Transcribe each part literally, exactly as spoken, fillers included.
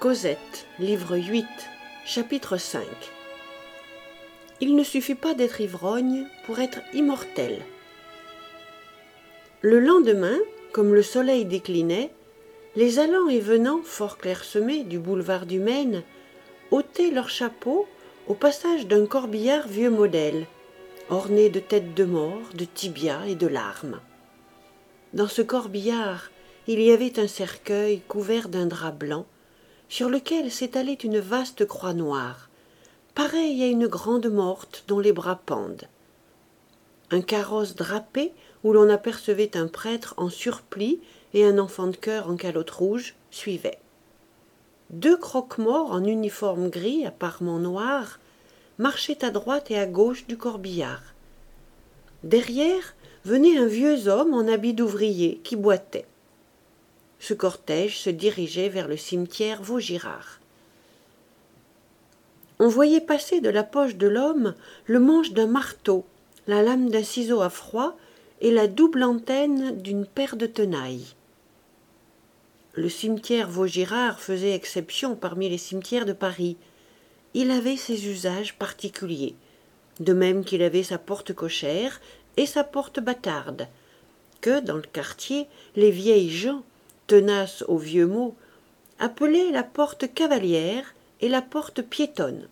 Cosette, livre huit, chapitre cinq. Il ne suffit pas d'être ivrogne pour être immortel. Le lendemain, comme le soleil déclinait, les allants et venants, fort clairsemés du boulevard du Maine, ôtaient leurs chapeaux au passage d'un corbillard vieux modèle, orné de têtes de mort, de tibias et de larmes. Dans ce corbillard, il y avait un cercueil couvert d'un drap blanc, sur lequel s'étalait une vaste croix noire, pareille à une grande morte dont les bras pendent. Un carrosse drapé où l'on apercevait un prêtre en surplis et un enfant de chœur en calotte rouge suivait. Deux croque-morts en uniforme gris à parements noirs marchaient à droite et à gauche du corbillard. Derrière venait un vieux homme en habit d'ouvrier qui boitait. Ce cortège se dirigeait vers le cimetière Vaugirard. On voyait passer de la poche de l'homme le manche d'un marteau, la lame d'un ciseau à froid et la double antenne d'une paire de tenailles. Le cimetière Vaugirard faisait exception parmi les cimetières de Paris. Il avait ses usages particuliers, de même qu'il avait sa porte cochère et sa porte bâtarde, que, dans le quartier, les vieilles gens, tenaces aux vieux mots, appelaient la porte cavalière et la porte piétonne.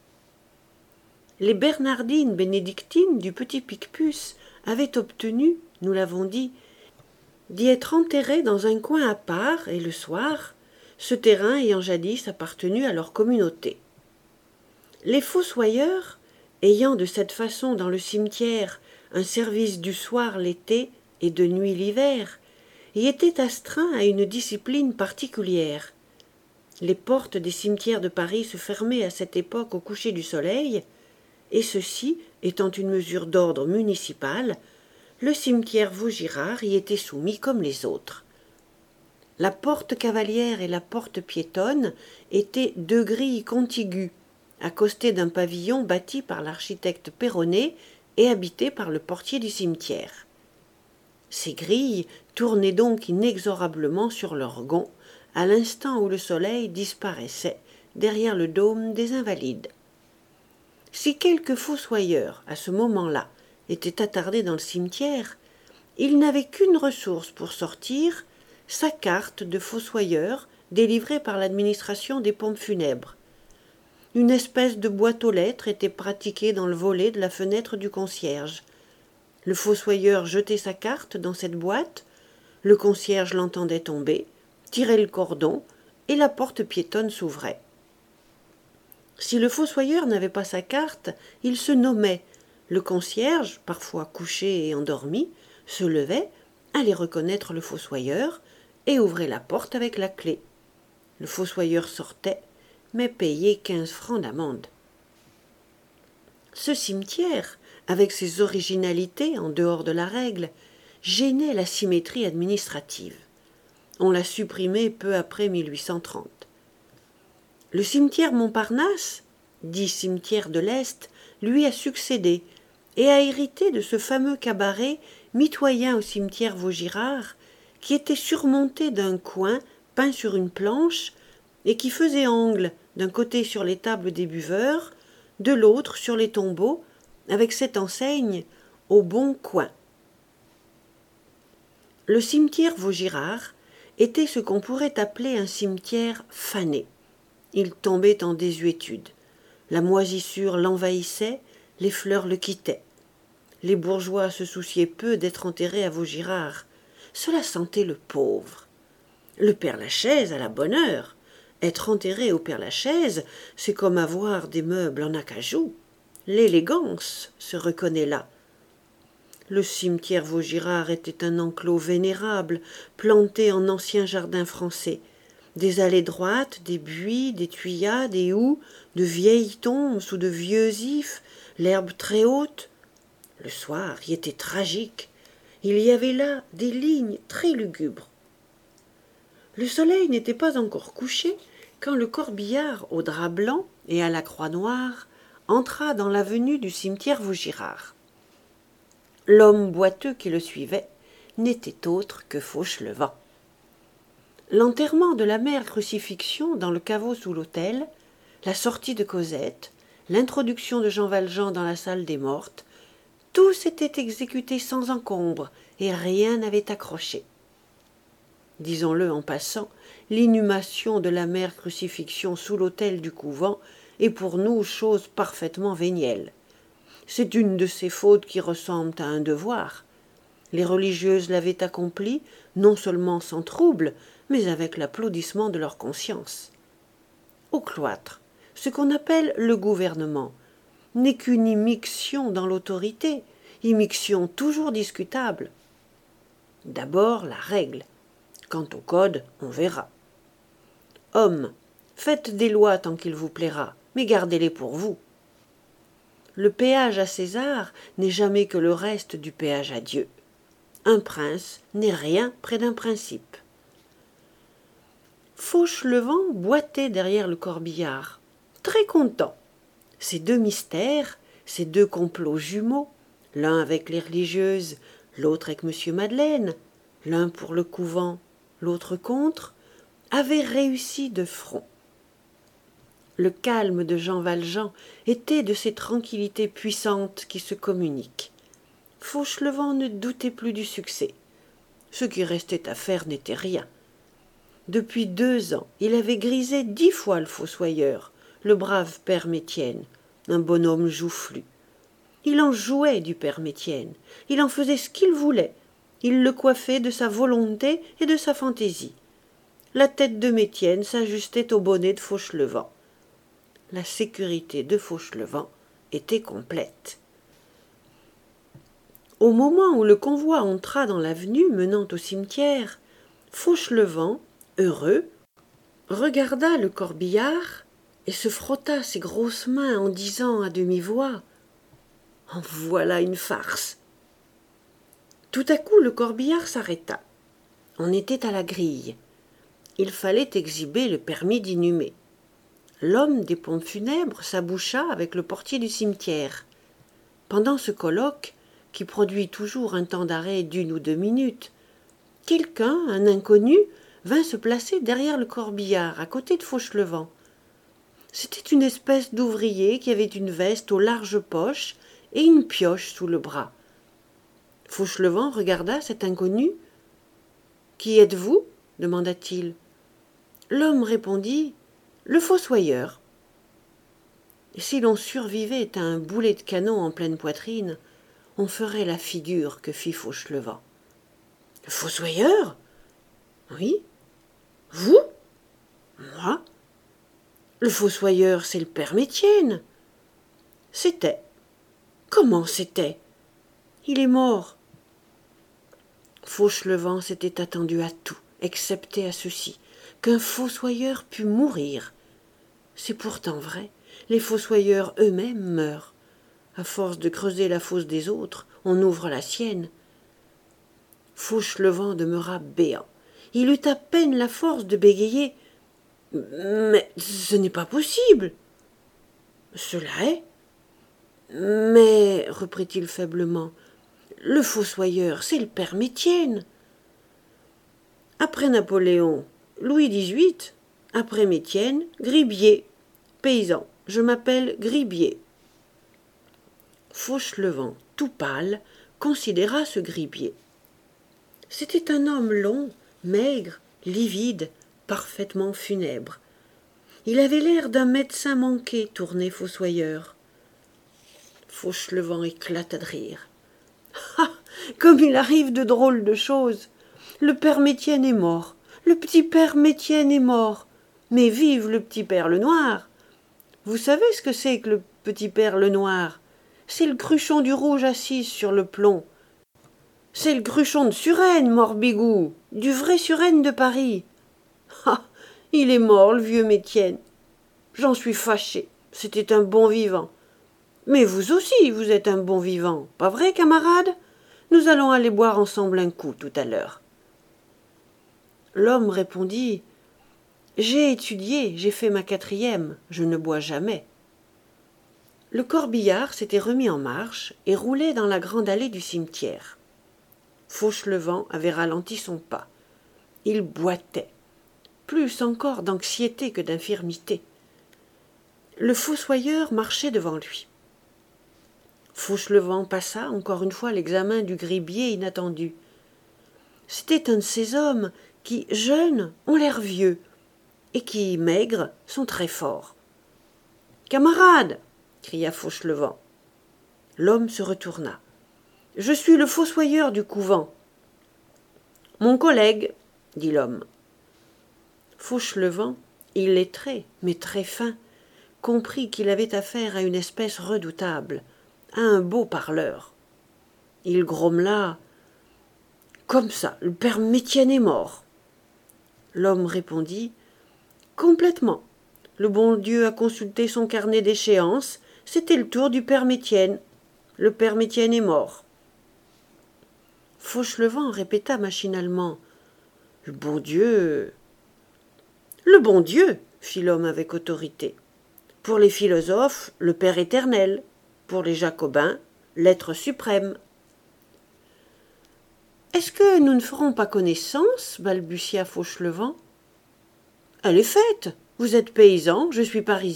Les bernardines bénédictines du petit Picpus avaient obtenu, nous l'avons dit, d'y être enterrées dans un coin à part et le soir, ce terrain ayant jadis appartenu à leur communauté. Les fossoyeurs, ayant de cette façon dans le cimetière un service du soir l'été et de nuit l'hiver, y étaient astreints à une discipline particulière. Les portes des cimetières de Paris se fermaient à cette époque au coucher du soleil, et ceci étant une mesure d'ordre municipal, le cimetière Vaugirard y était soumis comme les autres. La porte cavalière et la porte piétonne étaient deux grilles contiguës, accostées d'un pavillon bâti par l'architecte Perronnet et habité par le portier du cimetière. Ces grilles tournaient donc inexorablement sur leurs gonds à l'instant où le soleil disparaissait derrière le dôme des Invalides. Si quelque fossoyeur, à ce moment-là, était attardé dans le cimetière, il n'avait qu'une ressource pour sortir, sa carte de fossoyeur délivrée par l'administration des pompes funèbres. Une espèce de boîte aux lettres était pratiquée dans le volet de la fenêtre du concierge. Le fossoyeur jetait sa carte dans cette boîte, le concierge l'entendait tomber, tirait le cordon, et la porte piétonne s'ouvrait. Si le fossoyeur n'avait pas sa carte, il se nommait. Le concierge, parfois couché et endormi, se levait, allait reconnaître le fossoyeur et ouvrait la porte avec la clé. Le fossoyeur sortait, mais payait quinze francs d'amende. Ce cimetière, avec ses originalités en dehors de la règle, gênait la symétrie administrative. On l'a supprimé peu après mille huit cent trente. Le cimetière Montparnasse, dit cimetière de l'Est, lui a succédé et a hérité de ce fameux cabaret mitoyen au cimetière Vaugirard qui était surmonté d'un coin peint sur une planche et qui faisait angle d'un côté sur les tables des buveurs, de l'autre sur les tombeaux, avec cette enseigne « Au bon coin ». Le cimetière Vaugirard était ce qu'on pourrait appeler un cimetière fané. Il tombait en désuétude. La moisissure l'envahissait, les fleurs le quittaient. Les bourgeois se souciaient peu d'être enterrés à Vaugirard. Cela sentait le pauvre. Le Père-Lachaise, à la bonne heure. Être enterré au Père-Lachaise, c'est comme avoir des meubles en acajou. L'élégance se reconnaît là. Le cimetière Vaugirard était un enclos vénérable, planté en ancien jardin français. Des allées droites, des buis, des tuyas, des houx, de vieilles tombes sous de vieux ifs, l'herbe très haute. Le soir y était tragique. Il y avait là des lignes très lugubres. Le soleil n'était pas encore couché quand le corbillard au drap blanc et à la croix noire entra dans l'avenue du cimetière Vaugirard. L'homme boiteux qui le suivait n'était autre que Fauchelevent. L'enterrement de la mère Crucifixion dans le caveau sous l'autel, la sortie de Cosette, l'introduction de Jean Valjean dans la salle des mortes, tout s'était exécuté sans encombre et rien n'avait accroché. Disons-le en passant, l'inhumation de la mère Crucifixion sous l'autel du couvent est pour nous chose parfaitement vénielle. C'est une de ces fautes qui ressemblent à un devoir. Les religieuses l'avaient accomplie, non seulement sans trouble, mais avec l'applaudissement de leur conscience. Au cloître, ce qu'on appelle le gouvernement n'est qu'une immixtion dans l'autorité, immixtion toujours discutable. D'abord la règle. Quant au code, on verra. Hommes, faites des lois tant qu'il vous plaira, mais gardez-les pour vous. Le péage à César n'est jamais que le reste du péage à Dieu. Un prince n'est rien près d'un principe. Fauchelevent boitait derrière le corbillard, très content. Ces deux mystères, ces deux complots jumeaux, l'un avec les religieuses, l'autre avec monsieur Madeleine, l'un pour le couvent, l'autre contre, avaient réussi de front. Le calme de Jean Valjean était de ces tranquillités puissantes qui se communiquent. Fauchelevent ne doutait plus du succès. Ce qui restait à faire n'était rien. Depuis deux ans, il avait grisé dix fois le fossoyeur, le brave père Métienne, un bonhomme joufflu. Il en jouait du père Métienne, il en faisait ce qu'il voulait, il le coiffait de sa volonté et de sa fantaisie. La tête de Métienne s'ajustait au bonnet de Fauchelevent. La sécurité de Fauchelevent était complète. Au moment où le convoi entra dans l'avenue menant au cimetière, Fauchelevent, heureux, regarda le corbillard et se frotta ses grosses mains en disant à demi-voix « En voilà une farce !» Tout à coup, le corbillard s'arrêta. On était à la grille. Il fallait exhiber le permis d'inhumer. L'homme des pompes funèbres s'aboucha avec le portier du cimetière. Pendant ce colloque, qui produit toujours un temps d'arrêt d'une ou deux minutes, quelqu'un, un inconnu, vint se placer derrière le corbillard, à côté de Fauchelevent. C'était une espèce d'ouvrier qui avait une veste aux larges poches et une pioche sous le bras. Fauchelevent regarda cet inconnu. « Qui êtes-vous » demanda-t-il. L'homme répondit « Le fossoyeur ». Et si l'on survivait à un boulet de canon en pleine poitrine, on ferait la figure que fit Fauchelevent. « Le fossoyeur » ? « Oui. »« Vous ?»« Moi. »« Le fossoyeur, c'est le père Métienne. »« C'était. »« Comment c'était ?»« Il est mort. » Fauchelevent s'était attendu à tout, excepté à ceci, qu'un fossoyeur pût mourir. C'est pourtant vrai, les fossoyeurs eux-mêmes meurent. À force de creuser la fosse des autres, on ouvre la sienne. Fauchelevent demeura béant. Il eut à peine la force de bégayer. « Mais ce n'est pas possible. »« Cela est. »« Mais, reprit-il faiblement, le fossoyeur, c'est le père Métienne. » Après Napoléon, Louis dix-huit, après Métienne, Gribier. Paysan, je m'appelle Gribier. Fauchelevent, tout pâle, considéra ce Gribier. C'était un homme long, maigre, livide, parfaitement funèbre. Il avait l'air d'un médecin manqué tourné fossoyeur. Fauchelevent éclata de rire. « Ah, comme il arrive de drôles de choses. Le père Métienne est mort, le petit père Métienne est mort, mais vive le petit père Lenoir. Vous savez ce que c'est que le petit père Lenoir? C'est le cruchon du rouge assis sur le plomb. C'est le cruchon de Suresnes, Morbigou, du vrai Suresnes de Paris. Ah, il est mort, le vieux Métienne. J'en suis fâché, c'était un bon vivant. Mais vous aussi, vous êtes un bon vivant, pas vrai, camarade? Nous allons aller boire ensemble un coup tout à l'heure. » L'homme répondit « J'ai étudié, j'ai fait ma quatrième, je ne bois jamais. » Le corbillard s'était remis en marche et roulait dans la grande allée du cimetière. Fauchelevent avait ralenti son pas. Il boitait. plus encore d'anxiété que d'infirmité. Le fossoyeur marchait devant lui. Fauchelevent passa encore une fois l'examen du gribier inattendu. C'était un de ces hommes qui, jeunes, ont l'air vieux, et qui, maigres, sont très forts. « Camarade !» cria Fauchelevent. L'homme se retourna. « Je suis le fossoyeur du couvent. »« Mon collègue, » dit l'homme. Fauchelevent, illettré, mais très fin, comprit qu'il avait affaire à une espèce redoutable, à un beau parleur. Il grommela. « Comme ça, le père Métienne est mort. » L'homme répondit. « Complètement. Le bon Dieu a consulté son carnet d'échéances. C'était le tour du père Métienne. Le père Métienne est mort. » Fauchelevent répéta machinalement. « Le bon Dieu. » « Le bon Dieu, » fit l'homme avec autorité. « Pour les philosophes, le Père éternel. Pour les jacobins, l'être suprême. »« Est-ce que nous ne ferons pas connaissance ?» balbutia Fauchelevent. « Elle est faite. Vous êtes paysan, je suis parisien. »«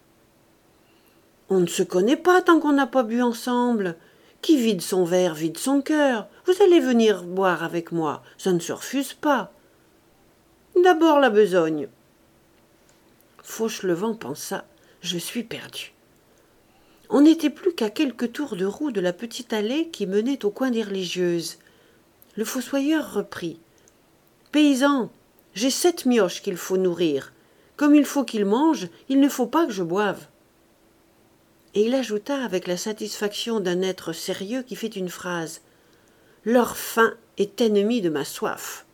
On ne se connaît pas tant qu'on n'a pas bu ensemble. Qui vide son verre vide son cœur. Vous allez venir boire avec moi, ça ne se refuse pas. » D'abord la besogne. Fauchelevent pensa. Je suis perdu. On n'était plus qu'à quelques tours de roue de la petite allée qui menait au coin des religieuses. Le fossoyeur reprit. Paysan, j'ai sept mioches qu'il faut nourrir. Comme il faut qu'ils mangent, il ne faut pas que je boive. Et il ajouta avec la satisfaction d'un être sérieux qui fait une phrase. Leur faim est ennemie de ma soif.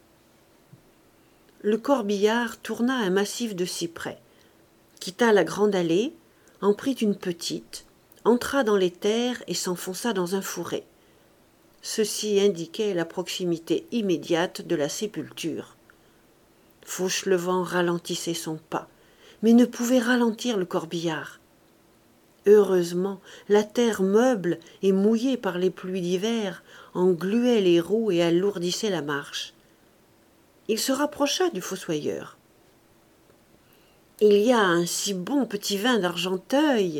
Le corbillard tourna un massif de cyprès, quitta la grande allée, en prit une petite, entra dans les terres et s'enfonça dans un fourré. Ceci indiquait la proximité immédiate de la sépulture. Fauchelevent ralentissait son pas, mais ne pouvait ralentir le corbillard. Heureusement, la terre meuble et mouillée par les pluies d'hiver engluait les roues et alourdissait la marche. Il se rapprocha du fossoyeur. « Il y a un si bon petit vin d'Argenteuil »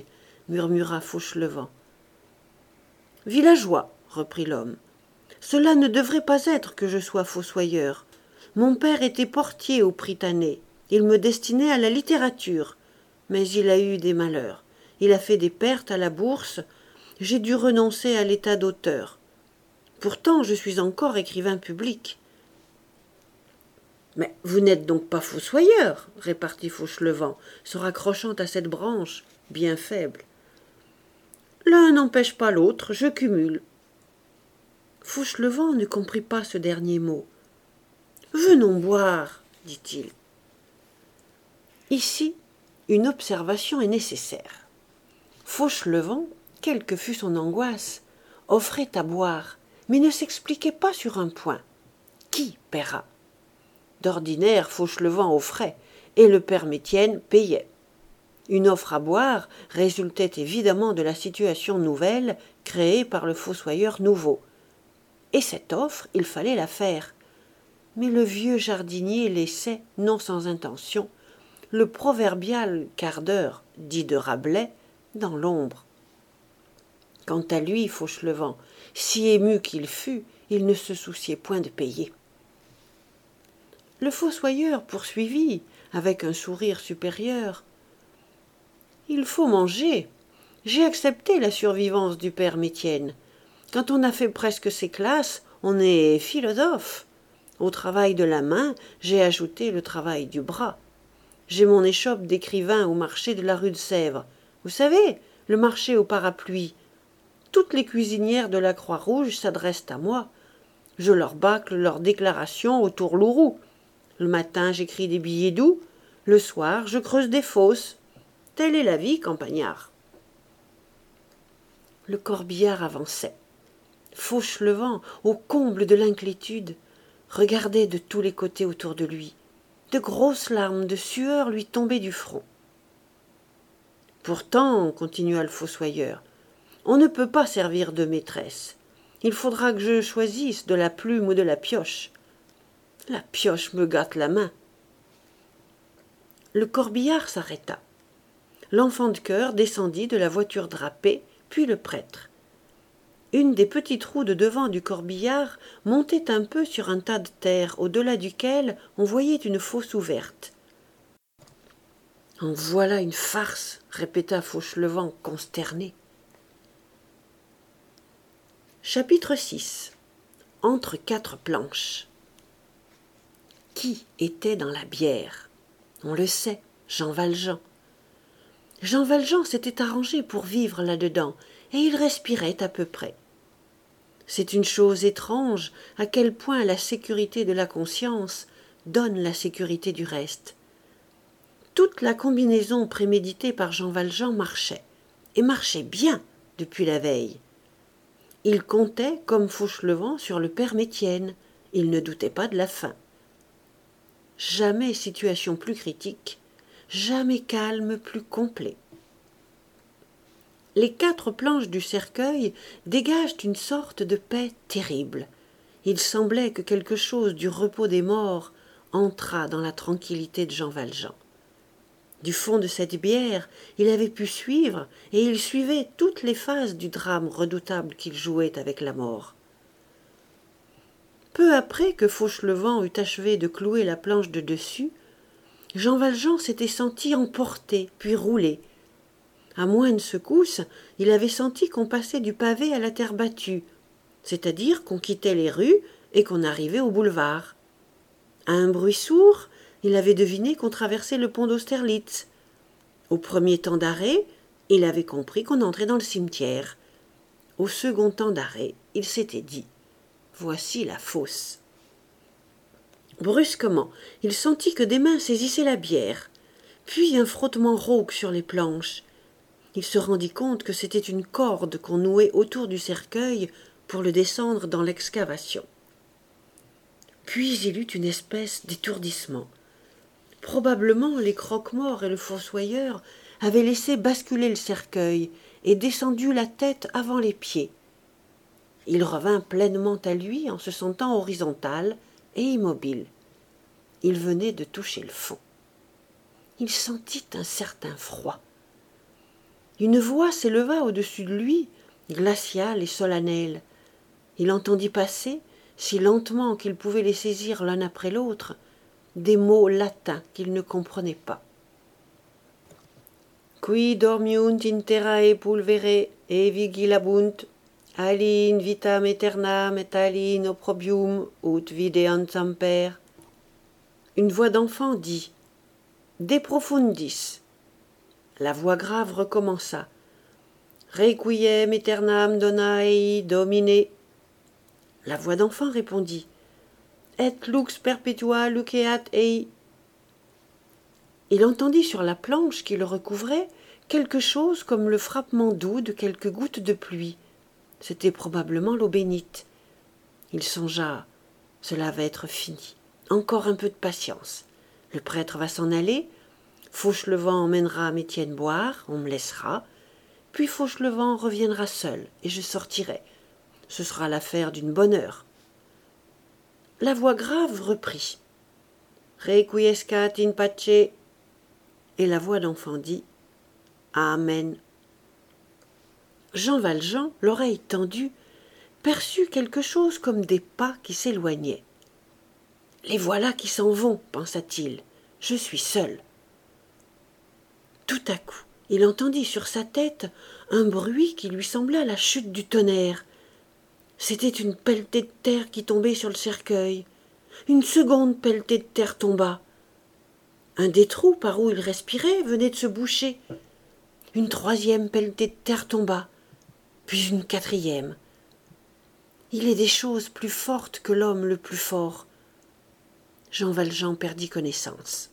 murmura Fauchelevent. « Villageois, » reprit l'homme, « cela ne devrait pas être que je sois fossoyeur. Mon père était portier au Prytanée. Il me destinait à la littérature. Mais il a eu des malheurs. Il a fait des pertes à la bourse. J'ai dû renoncer à l'état d'auteur. Pourtant, je suis encore écrivain public. » « Mais vous n'êtes donc pas fossoyeur, » répartit Fauchelevent, se raccrochant à cette branche, bien faible. « L'un n'empêche pas l'autre, je cumule. » Fauchelevent ne comprit pas ce dernier mot. « Venons boire, » dit-il. Ici, une observation est nécessaire. Fauchelevent, quelle que fût son angoisse, offrait à boire, mais ne s'expliquait pas sur un point. Qui paiera ? D'ordinaire, Fauchelevent offrait, et le père Métienne payait. Une offre à boire résultait évidemment de la situation nouvelle créée par le fossoyeur nouveau. Et cette offre, il fallait la faire. Mais le vieux jardinier laissait, non sans intention, le proverbial quart d'heure, dit de Rabelais, dans l'ombre. Quant à lui, Fauchelevent, si ému qu'il fût, il ne se souciait point de payer. Le fossoyeur poursuivit, avec un sourire supérieur. « Il faut manger. J'ai accepté la survivance du père Métienne. Quand on a fait presque ses classes, on est philosophe. Au travail de la main, j'ai ajouté le travail du bras. J'ai mon échoppe d'écrivain au marché de la rue de Sèvres. Vous savez, le marché aux parapluies. Toutes les cuisinières de la Croix-Rouge s'adressent à moi. Je leur bâcle leurs déclarations au tourlourou. Le matin, j'écris des billets doux. Le soir, je creuse des fosses. Telle est la vie, campagnard. » Le corbillard avançait. Fauchelevent, au comble de l'inquiétude, regardait de tous les côtés autour de lui. De grosses larmes de sueur lui tombaient du front. « Pourtant, continua le fossoyeur, on ne peut pas servir de maîtresse. Il faudra que je choisisse de la plume ou de la pioche. La pioche me gâte la main. Le corbillard s'arrêta. L'enfant de chœur descendit de la voiture drapée, puis le prêtre. Une des petites roues de devant du corbillard montait un peu sur un tas de terre, au-delà duquel on voyait une fosse ouverte. « En voilà une farce !» répéta Fauchelevent, consterné. Chapitre six. Entre quatre planches. Qui était dans la bière? On le sait, Jean Valjean. Jean Valjean s'était arrangé pour vivre là-dedans, et il respirait à peu près. C'est une chose étrange à quel point la sécurité de la conscience donne la sécurité du reste. Toute la combinaison préméditée par Jean Valjean marchait, et marchait bien depuis la veille. Il comptait, comme Fauchelevent, sur le père Métienne. Il ne doutait pas de la fin. Jamais situation plus critique, jamais calme plus complet. Les quatre planches du cercueil dégagent une sorte de paix terrible. Il semblait que quelque chose du repos des morts entrât dans la tranquillité de Jean Valjean. Du fond de cette bière, il avait pu suivre, et il suivait toutes les phases du drame redoutable qu'il jouait avec la mort. Peu après que Fauchelevent eut achevé de clouer la planche de dessus, Jean Valjean s'était senti emporter, puis rouler. À moindre secousse, il avait senti qu'on passait du pavé à la terre battue, c'est-à-dire qu'on quittait les rues et qu'on arrivait au boulevard. À un bruit sourd, il avait deviné qu'on traversait le pont d'Austerlitz. Au premier temps d'arrêt, il avait compris qu'on entrait dans le cimetière. Au second temps d'arrêt, il s'était dit « Voici la fosse ». Brusquement, il sentit que des mains saisissaient la bière, puis un frottement rauque sur les planches. Il se rendit compte que c'était une corde qu'on nouait autour du cercueil pour le descendre dans l'excavation. Puis il eut une espèce d'étourdissement. Probablement les croque-morts et le fossoyeur avaient laissé basculer le cercueil et descendu la tête avant les pieds. Il revint pleinement à lui en se sentant horizontal et immobile. Il venait de toucher le fond. Il sentit un certain froid. Une voix s'éleva au-dessus de lui, glaciale et solennelle. Il entendit passer, si lentement qu'il pouvait les saisir l'un après l'autre, des mots latins qu'il ne comprenait pas. « Qui dormiunt in terrae pulvere e vigilabunt, ali in vitam aeternam et ali in opprobrium ut videant semper. » Une voix d'enfant dit « De profundis ». La voix grave recommença. « Requiem aeternam dona ei Domine ». La voix d'enfant répondit « Et lux perpetua luceat ei ». Il entendit sur la planche qui le recouvrait quelque chose comme le frappement doux de quelques gouttes de pluie. C'était probablement l'eau bénite. Il songea « Cela va être fini. Encore un peu de patience. Le prêtre va s'en aller. Fauchelevent emmènera Métienne boire, on me laissera. Puis Fauchelevent reviendra seul, et je sortirai. Ce sera l'affaire d'une bonne heure. » La voix grave reprit. « Requiescat in pace » et la voix d'enfant dit « Amen ». Jean Valjean, l'oreille tendue, perçut quelque chose comme des pas qui s'éloignaient. « Les voilà qui s'en vont, pensa-t-il, je suis seul. » Tout à coup, il entendit sur sa tête un bruit qui lui sembla la chute du tonnerre. C'était une pelletée de terre qui tombait sur le cercueil. Une seconde pelletée de terre tomba. Un des trous par où il respirait venait de se boucher. Une troisième pelletée de terre tomba, puis une quatrième. Il est des choses plus fortes que l'homme le plus fort. Jean Valjean perdit connaissance.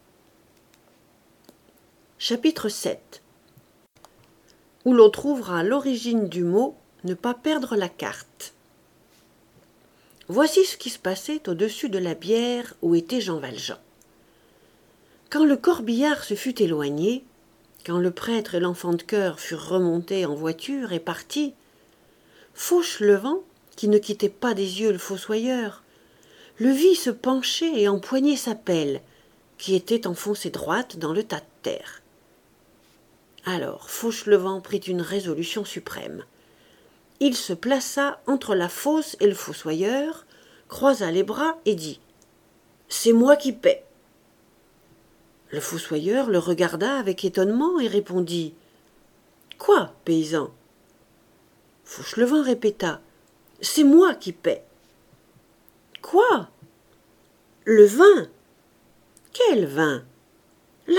Chapitre sept. Où l'on trouvera l'origine du mot « ne pas perdre la carte ». Voici ce qui se passait au-dessus de la bière où était Jean Valjean. Quand le corbillard se fut éloigné, quand le prêtre et l'enfant de chœur furent remontés en voiture et partis, Fauchelevent, qui ne quittait pas des yeux le fossoyeur, le vit se pencher et empoigner sa pelle, qui était enfoncée droite dans le tas de terre. Alors Fauchelevent prit une résolution suprême. Il se plaça entre la fosse et le fossoyeur, croisa les bras et dit « C'est moi qui paie ». Le fossoyeur le regarda avec étonnement et répondit « Quoi, paysan ?» Fauchelevent répéta « C'est moi qui paie ». « Quoi ? Le vin ?»« Quel vin ? L'Argenteuil. »«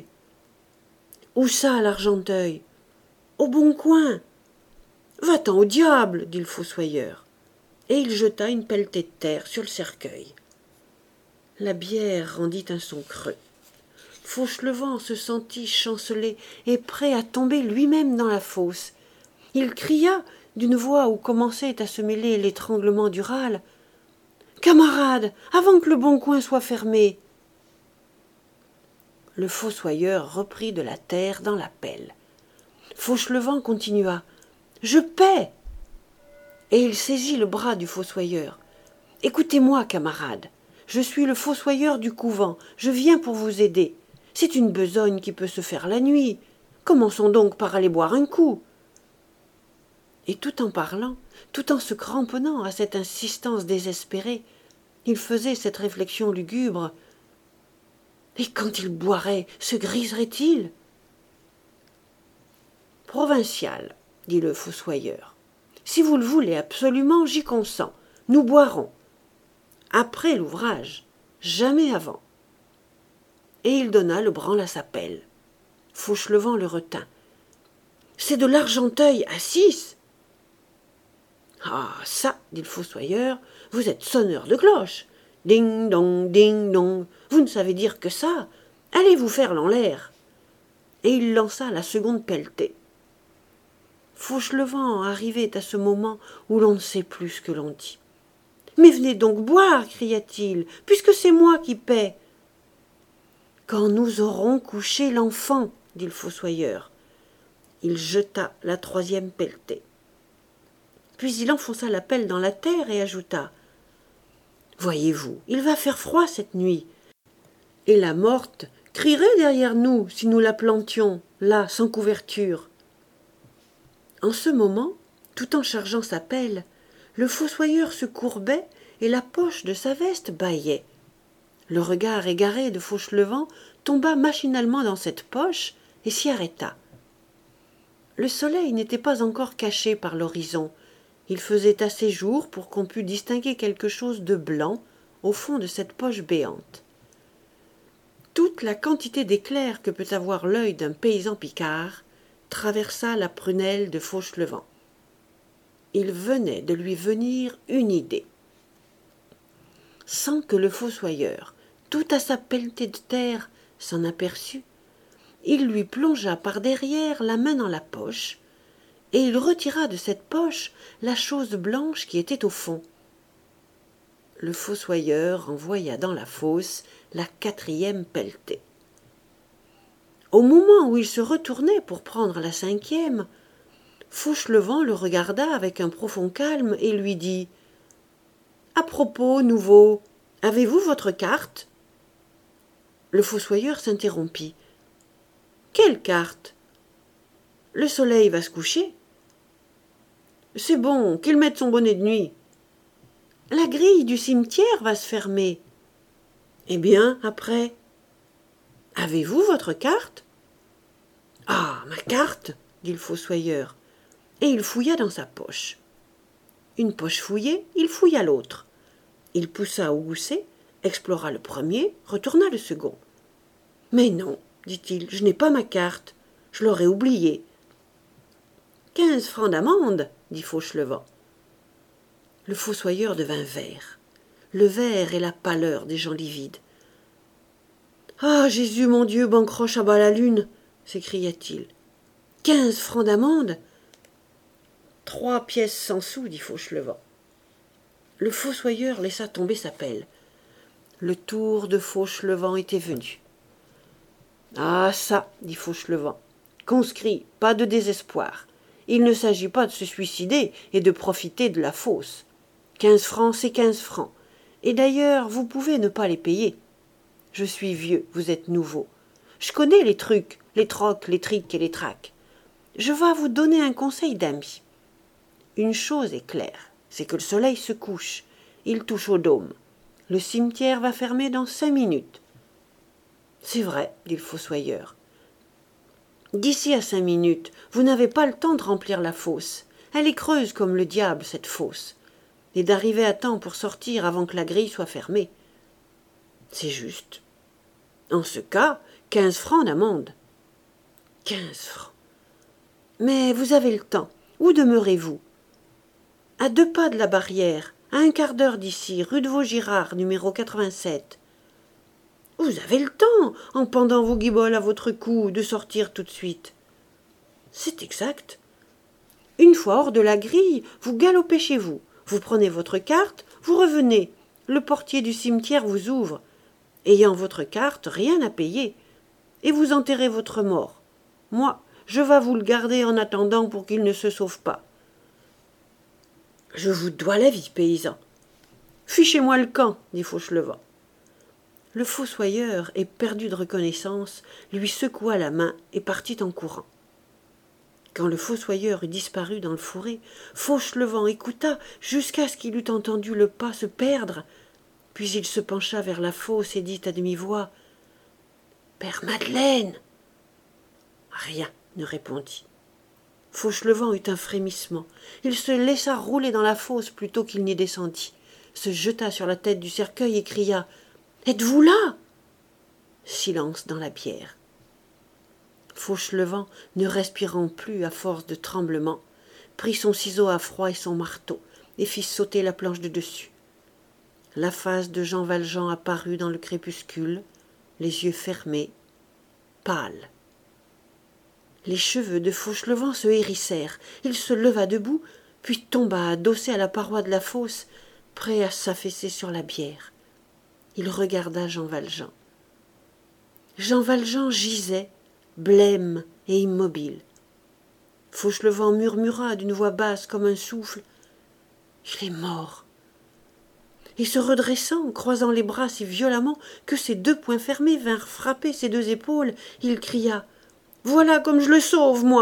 Où ça, l'Argenteuil ? Au Bon Coin. »« Va-t'en au diable !» dit le fossoyeur, et il jeta une pelletée de terre sur le cercueil. La bière rendit un son creux. Fauchelevent se sentit chanceler et prêt à tomber lui-même dans la fosse. Il cria, d'une voix où commençait à se mêler l'étranglement du râle, « Camarades, avant que le Bon Coin soit fermé !» Le fossoyeur reprit de la terre dans la pelle. Fauchelevent continua « Je paie !» Et il saisit le bras du fossoyeur. « Écoutez-moi, camarade, je suis le fossoyeur du couvent, je viens pour vous aider. C'est une besogne qui peut se faire la nuit. Commençons donc par aller boire un coup. » Et tout en parlant, tout en se cramponnant à cette insistance désespérée, il faisait cette réflexion lugubre. Et quand il boirait, se griserait-il ? Provincial, dit le fossoyeur, si vous le voulez absolument, j'y consens. Nous boirons. Après l'ouvrage, jamais avant. Et il donna le branle à sa pelle. Fauchelevent le retint. C'est de l'Argenteuil à six. Ah, ça, dit le fossoyeur, vous êtes sonneur de cloche. Ding dong, ding dong, vous ne savez dire que ça. Allez vous faire l'en l'air. Et il lança la seconde pelletée. Fauchelevent arrivait à ce moment où l'on ne sait plus ce que l'on dit. Mais venez donc boire, cria-t-il, puisque c'est moi qui paie. Quand nous aurons couché l'enfant, dit le fossoyeur. Il jeta la troisième pelletée. Puis il enfonça la pelle dans la terre et ajouta « Voyez-vous, il va faire froid cette nuit. Et la morte crierait derrière nous si nous la plantions, là, sans couverture. » En ce moment, tout en chargeant sa pelle, le fossoyeur se courbait et la poche de sa veste bâillait. Le regard égaré de Fauchelevent tomba machinalement dans cette poche et s'y arrêta. Le soleil n'était pas encore caché par l'horizon. Il faisait assez jour pour qu'on pût distinguer quelque chose de blanc au fond de cette poche béante. Toute la quantité d'éclairs que peut avoir l'œil d'un paysan picard traversa la prunelle de Fauchelevent. Il venait de lui venir une idée. Sans que le fossoyeur, tout à sa pelletée de terre, s'en aperçût, il lui plongea par derrière la main dans la poche, et il retira de cette poche la chose blanche qui était au fond. Le fossoyeur envoya dans la fosse la quatrième pelletée. Au moment où il se retournait pour prendre la cinquième, Fauchelevent le regarda avec un profond calme et lui dit « À propos, nouveau, avez-vous votre carte ?» Le fossoyeur s'interrompit. « Quelle carte ? Le soleil va se coucher. » « C'est bon, qu'il mette son bonnet de nuit. »« La grille du cimetière va se fermer. »« Eh bien, après ? » ?»« Avez-vous votre carte ?»« Ah, ma carte !» dit le fossoyeur, et il fouilla dans sa poche. Une poche fouillée, il fouilla l'autre. Il poussa au gousset, explora le premier, retourna le second. « Mais non, dit-il, je n'ai pas ma carte. Je l'aurais oubliée. »« Quinze francs d'amende, dit Fauchelevent. Le fossoyeur devint vert, le vert et la pâleur des gens livides. « Ah, Jésus, mon Dieu, bancroche à bas la lune !» s'écria-t-il. « Quinze francs d'amende !»« Trois pièces cent sous, dit Fauchelevent. Le fossoyeur laissa tomber sa pelle. Le tour de Fauchelevent était venu. « Ah, ça, dit Fauchelevent, conscrit, pas de désespoir. Il ne s'agit pas de se suicider et de profiter de la fosse. Quinze francs, c'est quinze francs. Et d'ailleurs, vous pouvez ne pas les payer. Je suis vieux, vous êtes nouveau. Je connais les trucs, les trocs, les trics et les tracs. Je vais vous donner un conseil d'ami. Une chose est claire, c'est que le soleil se couche. Il touche au dôme. Le cimetière va fermer dans cinq minutes. C'est vrai, dit le fossoyeur. D'ici à cinq minutes, vous n'avez pas le temps de remplir la fosse. Elle est creuse comme le diable, cette fosse. Et d'arriver à temps pour sortir avant que la grille soit fermée. C'est juste. En ce cas, quinze francs d'amende. Quinze francs. Mais vous avez le temps. Où demeurez-vous? À deux pas de la barrière, à un quart d'heure d'ici, rue de Vaugirard, numéro quatre-vingt-sept. Vous avez le temps, en pendant vos guiboles à votre cou, de sortir tout de suite. C'est exact. Une fois hors de la grille, vous galopez chez vous. Vous prenez votre carte, vous revenez. Le portier du cimetière vous ouvre. Ayant votre carte, rien à payer. Et vous enterrez votre mort. Moi, je vais vous le garder en attendant pour qu'il ne se sauve pas. Je vous dois la vie, paysan. Fichez-moi le camp, dit Fauchelevent. Le fossoyeur, éperdu de reconnaissance, lui secoua la main et partit en courant. Quand le fossoyeur eut disparu dans le fourré, Fauchelevent écouta jusqu'à ce qu'il eût entendu le pas se perdre, puis il se pencha vers la fosse et dit à demi-voix « Père Madeleine !» Rien ne répondit. Fauchelevent eut un frémissement. Il se laissa rouler dans la fosse plutôt qu'il n'y descendit, se jeta sur la tête du cercueil et cria « Êtes-vous là ?» Silence dans la bière. Fauchelevent, ne respirant plus à force de tremblement, prit son ciseau à froid et son marteau et fit sauter la planche de dessus. La face de Jean Valjean apparut dans le crépuscule, les yeux fermés, pâle. Les cheveux de Fauchelevent se hérissèrent. Il se leva debout, puis tomba adossé à la paroi de la fosse, prêt à s'affaisser sur la bière. Il regarda Jean Valjean. Jean Valjean gisait, blême et immobile. Fauchelevent murmura d'une voix basse comme un souffle « Il est mort !» Et se redressant, croisant les bras si violemment que ses deux poings fermés vinrent frapper ses deux épaules, il cria « Voilà comme je le sauve, moi !»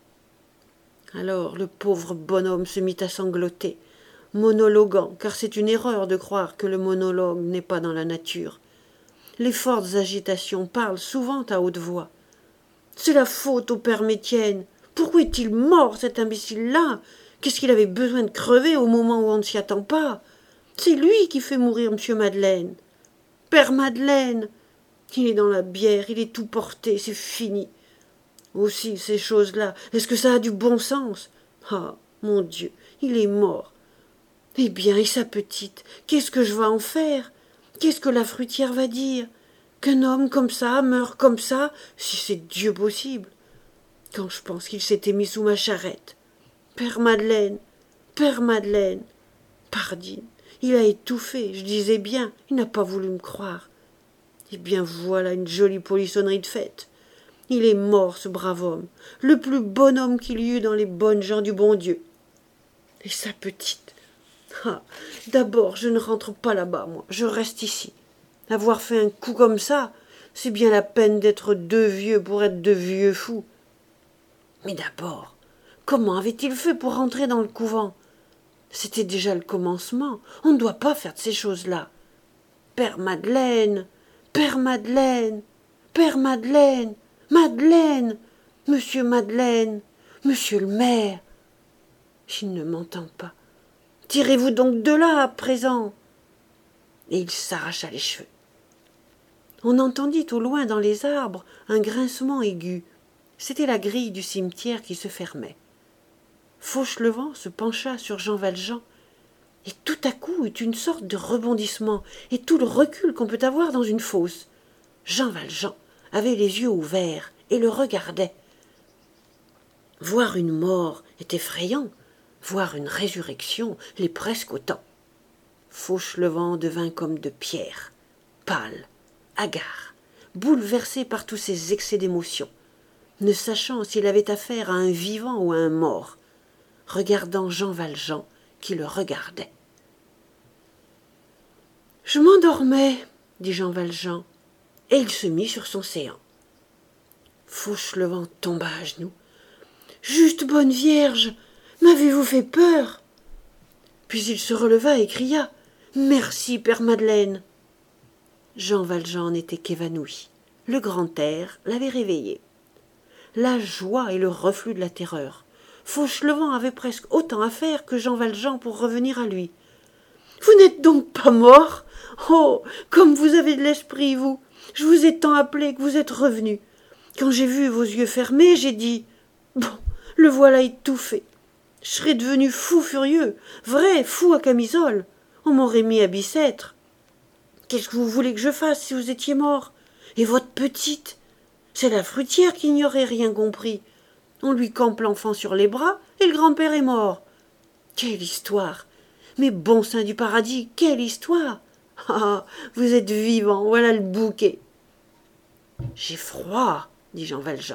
Alors le pauvre bonhomme se mit à sangloter, monologuant, car c'est une erreur de croire que le monologue n'est pas dans la nature. Les fortes agitations parlent souvent à haute voix. « C'est la faute au père Métienne. Pourquoi est-il mort, cet imbécile-là? Qu'est-ce qu'il avait besoin de crever au moment où on ne s'y attend pas? C'est lui qui fait mourir monsieur Madeleine. Père Madeleine, il est dans la bière, il est tout porté, c'est fini. Aussi, ces choses-là, est-ce que ça a du bon sens? Ah, mon Dieu, il est mort. Eh bien, et sa petite, qu'est-ce que je vais en faire? Qu'est-ce que la fruitière va dire? Qu'un homme comme ça meurt comme ça, si c'est Dieu possible. Quand je pense qu'il s'était mis sous ma charrette. Père Madeleine, Père Madeleine, pardine, il a étouffé, je disais bien, il n'a pas voulu me croire. Eh bien voilà une jolie polissonnerie de fête. Il est mort, ce brave homme, le plus bon homme qu'il y eut dans les bonnes gens du bon Dieu. Et sa petite. Ah, d'abord, je ne rentre pas là-bas, moi, je reste ici. Avoir fait un coup comme ça, c'est bien la peine d'être deux vieux pour être de vieux fous. Mais d'abord, comment avait-il fait pour rentrer dans le couvent? C'était déjà le commencement. On ne doit pas faire de ces choses-là. Père Madeleine, Père Madeleine, Père Madeleine, Madeleine, Monsieur Madeleine, Monsieur le maire. Il ne m'entend pas. Tirez-vous donc de là, à présent. Et il s'arracha les cheveux. On entendit au loin dans les arbres un grincement aigu. C'était la grille du cimetière qui se fermait. Fauchelevent se pencha sur Jean Valjean, et tout à coup eut une sorte de rebondissement, et tout le recul qu'on peut avoir dans une fosse. Jean Valjean avait les yeux ouverts et le regardait. Voir une mort est effrayant, voir une résurrection l'est presque autant. Fauchelevent devint comme de pierre, pâle, hagard, bouleversé par tous ces excès d'émotion, ne sachant s'il avait affaire à un vivant ou à un mort, regardant Jean Valjean qui le regardait. « Je m'endormais, dit Jean Valjean. et il se mit sur son séant. Fauchelevent tomba à genoux. « Juste bonne Vierge, m'avez-vous fait peur ?» Puis il se releva et cria « Merci, Père Madeleine !» Jean Valjean n'était qu'évanoui. Le grand air l'avait réveillé. La joie et le reflux de la terreur. Fauchelevent avait presque autant à faire que Jean Valjean pour revenir à lui. « Vous n'êtes donc pas mort? Oh, comme vous avez de l'esprit, vous! Je vous ai tant appelé que vous êtes revenu. Quand j'ai vu vos yeux fermés, j'ai dit « Bon, le voilà étouffé. Je serais devenu fou furieux, vrai fou à camisole. On m'aurait mis à Bicêtre. Qu'est-ce que vous voulez que je fasse si vous étiez mort? Et votre petite? C'est la fruitière qui n'y aurait rien compris. On lui campe l'enfant sur les bras et le grand-père est mort. Quelle histoire! Mais bon saint du paradis, quelle histoire! Ah, vous êtes vivant, voilà le bouquet. J'ai froid, dit Jean Valjean.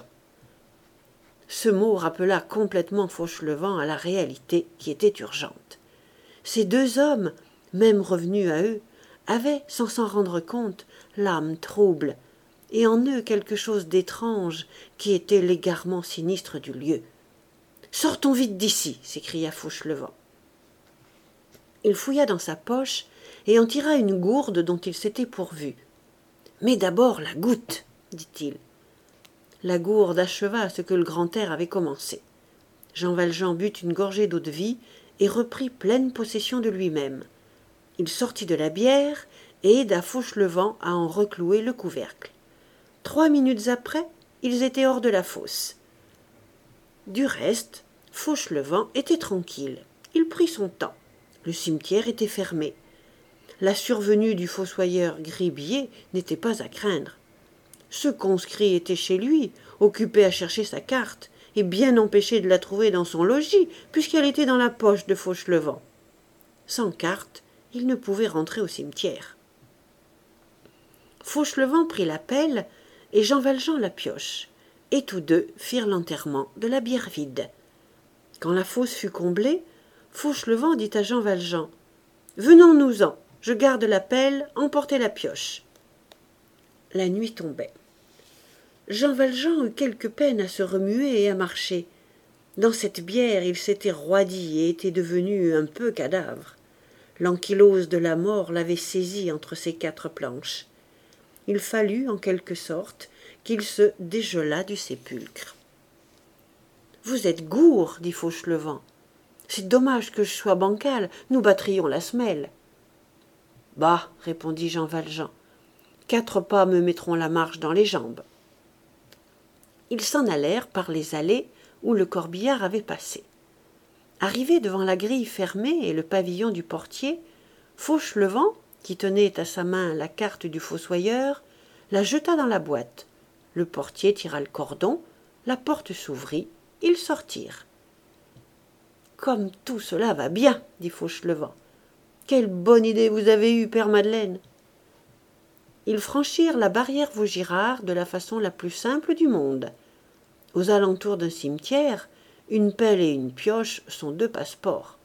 Ce mot rappela complètement Fauchelevent à la réalité qui était urgente. Ces deux hommes, même revenus à eux, avaient, sans s'en rendre compte, l'âme trouble, et en eux quelque chose d'étrange qui était l'égarement sinistre du lieu. « Sortons vite d'ici !» s'écria Fauchelevent. Il fouilla dans sa poche et en tira une gourde dont il s'était pourvu. « Mais d'abord la goutte !» dit-il. La gourde acheva ce que le grand air avait commencé. Jean Valjean but une gorgée d'eau-de-vie et reprit pleine possession de lui-même. Il sortit de la bière et aida Fauchelevent à en reclouer le couvercle. Trois minutes après, ils étaient hors de la fosse. Du reste, Fauchelevent était tranquille. Il prit son temps. Le cimetière était fermé. La survenue du fossoyeur Gribier n'était pas à craindre. Ce conscrit était chez lui, occupé à chercher sa carte, et bien empêché de la trouver dans son logis, puisqu'elle était dans la poche de Fauchelevent. Sans carte, il ne pouvait rentrer au cimetière. Fauchelevent prit la pelle et Jean Valjean la pioche, et tous deux firent l'enterrement de la bière vide. Quand la fosse fut comblée, Fauchelevent dit à Jean Valjean « Venons-nous-en, je garde la pelle, emportez la pioche. » La nuit tombait. Jean Valjean eut quelque peine à se remuer et à marcher. Dans cette bière, il s'était roidi et était devenu un peu cadavre. L'ankylose de la mort l'avait saisi entre ses quatre planches. Il fallut, en quelque sorte, qu'il se dégelât du sépulcre. « Vous êtes gourd, dit Fauchelevent. C'est dommage que je sois bancal, nous battrions la semelle. Bah, répondit Jean Valjean, quatre pas me mettront la marche dans les jambes. Ils s'en allèrent par les allées où le corbillard avait passé. Arrivé devant la grille fermée et le pavillon du portier, Fauchelevent, qui tenait à sa main la carte du fossoyeur, la jeta dans la boîte. Le portier tira le cordon, la porte s'ouvrit, ils sortirent. « Comme tout cela va bien, dit Fauchelevent. Quelle bonne idée vous avez eue, Père Madeleine. » Ils franchirent la barrière Vaugirard de la façon la plus simple du monde. Aux alentours d'un cimetière, une pelle et une pioche sont deux passeports.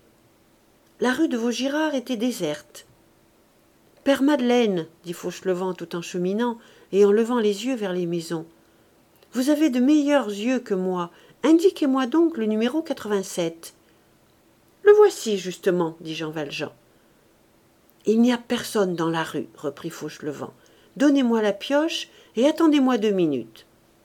La rue de Vaugirard était déserte. « Père Madeleine, dit Fauchelevent tout en cheminant et en levant les yeux vers les maisons, vous avez de meilleurs yeux que moi. Indiquez-moi donc le numéro quatre-vingt-sept. »« Le voici, justement, dit Jean Valjean. »« Il n'y a personne dans la rue, reprit Fauchelevent. Donnez-moi la pioche et attendez-moi deux minutes. »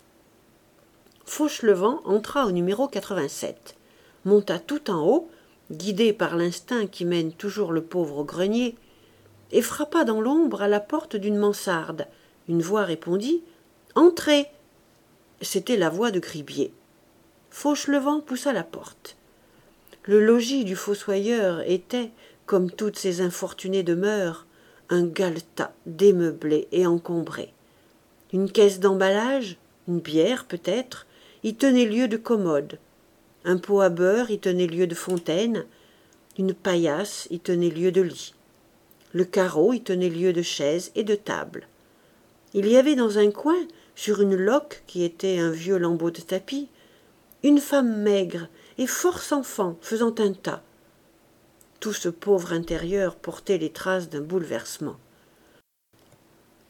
Fauchelevent entra au numéro quatre-vingt-sept, monta tout en haut, guidé par l'instinct qui mène toujours le pauvre au grenier, et frappa dans l'ombre à la porte d'une mansarde. Une voix répondit « Entrez !» C'était la voix de Gribier. Fauchelevent poussa la porte. Le logis du fossoyeur était, comme toutes ces infortunées demeures, un galetas démeublé et encombré. Une caisse d'emballage, une bière peut-être, y tenait lieu de commode. Un pot à beurre y tenait lieu de fontaine. Une paillasse y tenait lieu de lit. Le carreau y tenait lieu de chaise et de table. Il y avait dans un coin, sur une loque qui était un vieux lambeau de tapis, une femme maigre et fort sans enfant faisant un tas. Tout ce pauvre intérieur portait les traces d'un bouleversement.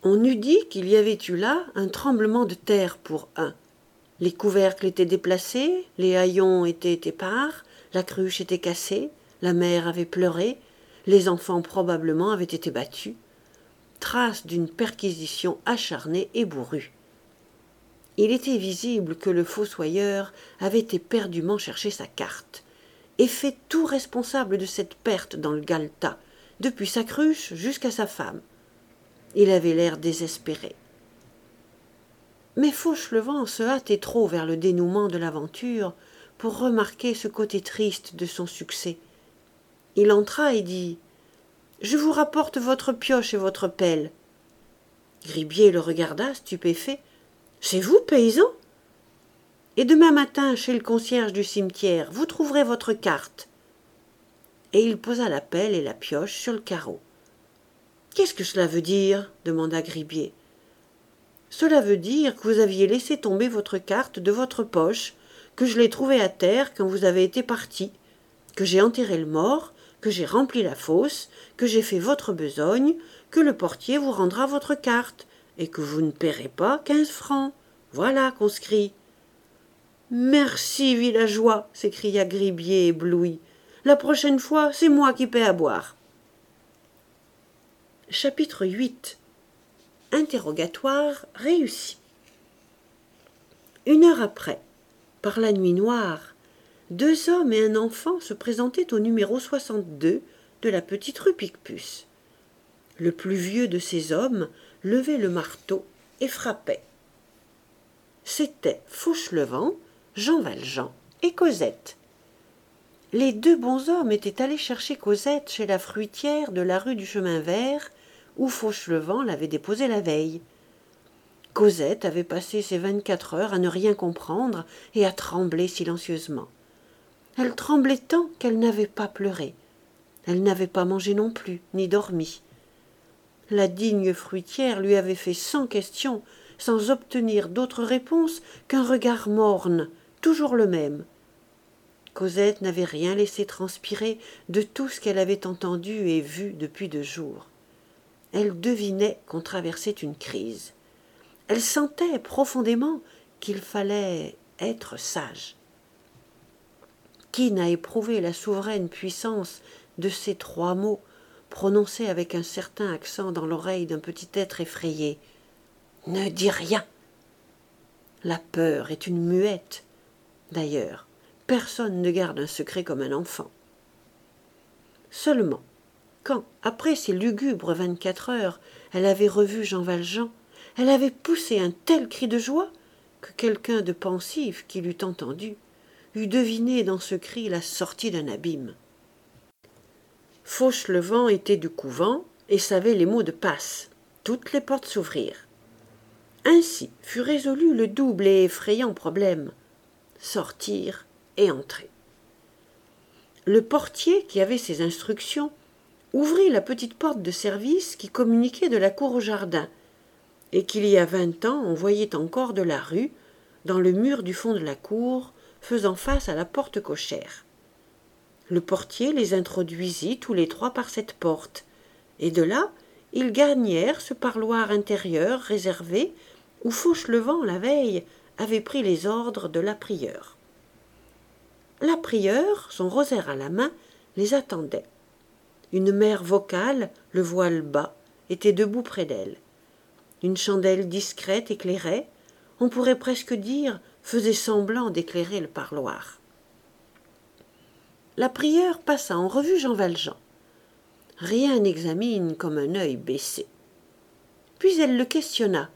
On eût dit qu'il y avait eu là un tremblement de terre pour un. Les couvercles étaient déplacés, les haillons étaient épars, la cruche était cassée, la mère avait pleuré, les enfants probablement avaient été battus. Trace d'une perquisition acharnée et bourrue. Il était visible que le fossoyeur avait éperdument cherché sa carte, et fait tout responsable de cette perte dans le galetas, depuis sa cruche jusqu'à sa femme. Il avait l'air désespéré. Mais Fauchelevent se hâtait trop vers le dénouement de l'aventure pour remarquer ce côté triste de son succès. Il entra et dit « Je vous rapporte votre pioche et votre pelle. » Gribier le regarda, stupéfait. « C'est vous, paysan ? Et demain matin, chez le concierge du cimetière, vous trouverez votre carte. » Et il posa la pelle et la pioche sur le carreau. « Qu'est-ce que cela veut dire ?» demanda Gribier. « Cela veut dire que vous aviez laissé tomber votre carte de votre poche, que je l'ai trouvée à terre quand vous avez été parti, que j'ai enterré le mort, que j'ai rempli la fosse, que j'ai fait votre besogne, que le portier vous rendra votre carte, et que vous ne paierez pas quinze francs. Voilà, conscrit. »« Merci, villageois !» s'écria Gribier ébloui. « La prochaine fois, c'est moi qui paie à boire. » Chapitre huit. Interrogatoire réussi. Une heure après, par la nuit noire, deux hommes et un enfant se présentaient au numéro soixante-deux de la petite rue Picpus. Le plus vieux de ces hommes levait le marteau et frappait. C'étaient Fauchelevent, Jean Valjean et Cosette. Les deux bonshommes étaient allés chercher Cosette chez la fruitière de la rue du Chemin Vert, où Fauchelevent l'avait déposée la veille. Cosette avait passé ses vingt-quatre heures à ne rien comprendre et à trembler silencieusement. Elle tremblait tant qu'elle n'avait pas pleuré. Elle n'avait pas mangé non plus, ni dormi. La digne fruitière lui avait fait cent questions, sans obtenir d'autre réponse qu'un regard morne, toujours le même. Cosette n'avait rien laissé transpirer de tout ce qu'elle avait entendu et vu depuis deux jours. Elle devinait qu'on traversait une crise. Elle sentait profondément qu'il fallait être sage. Qui n'a éprouvé la souveraine puissance de ces trois mots prononcés avec un certain accent dans l'oreille d'un petit être effrayé ? Ne dis rien. La peur est une muette. D'ailleurs, personne ne garde un secret comme un enfant. Seulement, quand, après ces lugubres vingt-quatre heures, elle avait revu Jean Valjean, elle avait poussé un tel cri de joie que quelqu'un de pensif qui l'eût entendu eût deviné dans ce cri la sortie d'un abîme. Fauchelevent était du couvent et savait les mots de passe. Toutes les portes s'ouvrirent. Ainsi fut résolu le double et effrayant problème: sortir et entrer. Le portier, qui avait ses instructions, ouvrit la petite porte de service qui communiquait de la cour au jardin, et qu'il y a vingt ans on voyait encore de la rue, dans le mur du fond de la cour, faisant face à la porte cochère. Le portier les introduisit tous les trois par cette porte, et de là ils gagnèrent ce parloir intérieur réservé où Fauchelevent, la veille, avait pris les ordres de la prieure. La prieure, son rosaire à la main, les attendait. Une mère vocale, le voile bas, était debout près d'elle. Une chandelle discrète éclairait, on pourrait presque dire, faisait semblant d'éclairer le parloir. La prieure passa en revue Jean Valjean. Rien n'examine comme un œil baissé. Puis elle le questionna.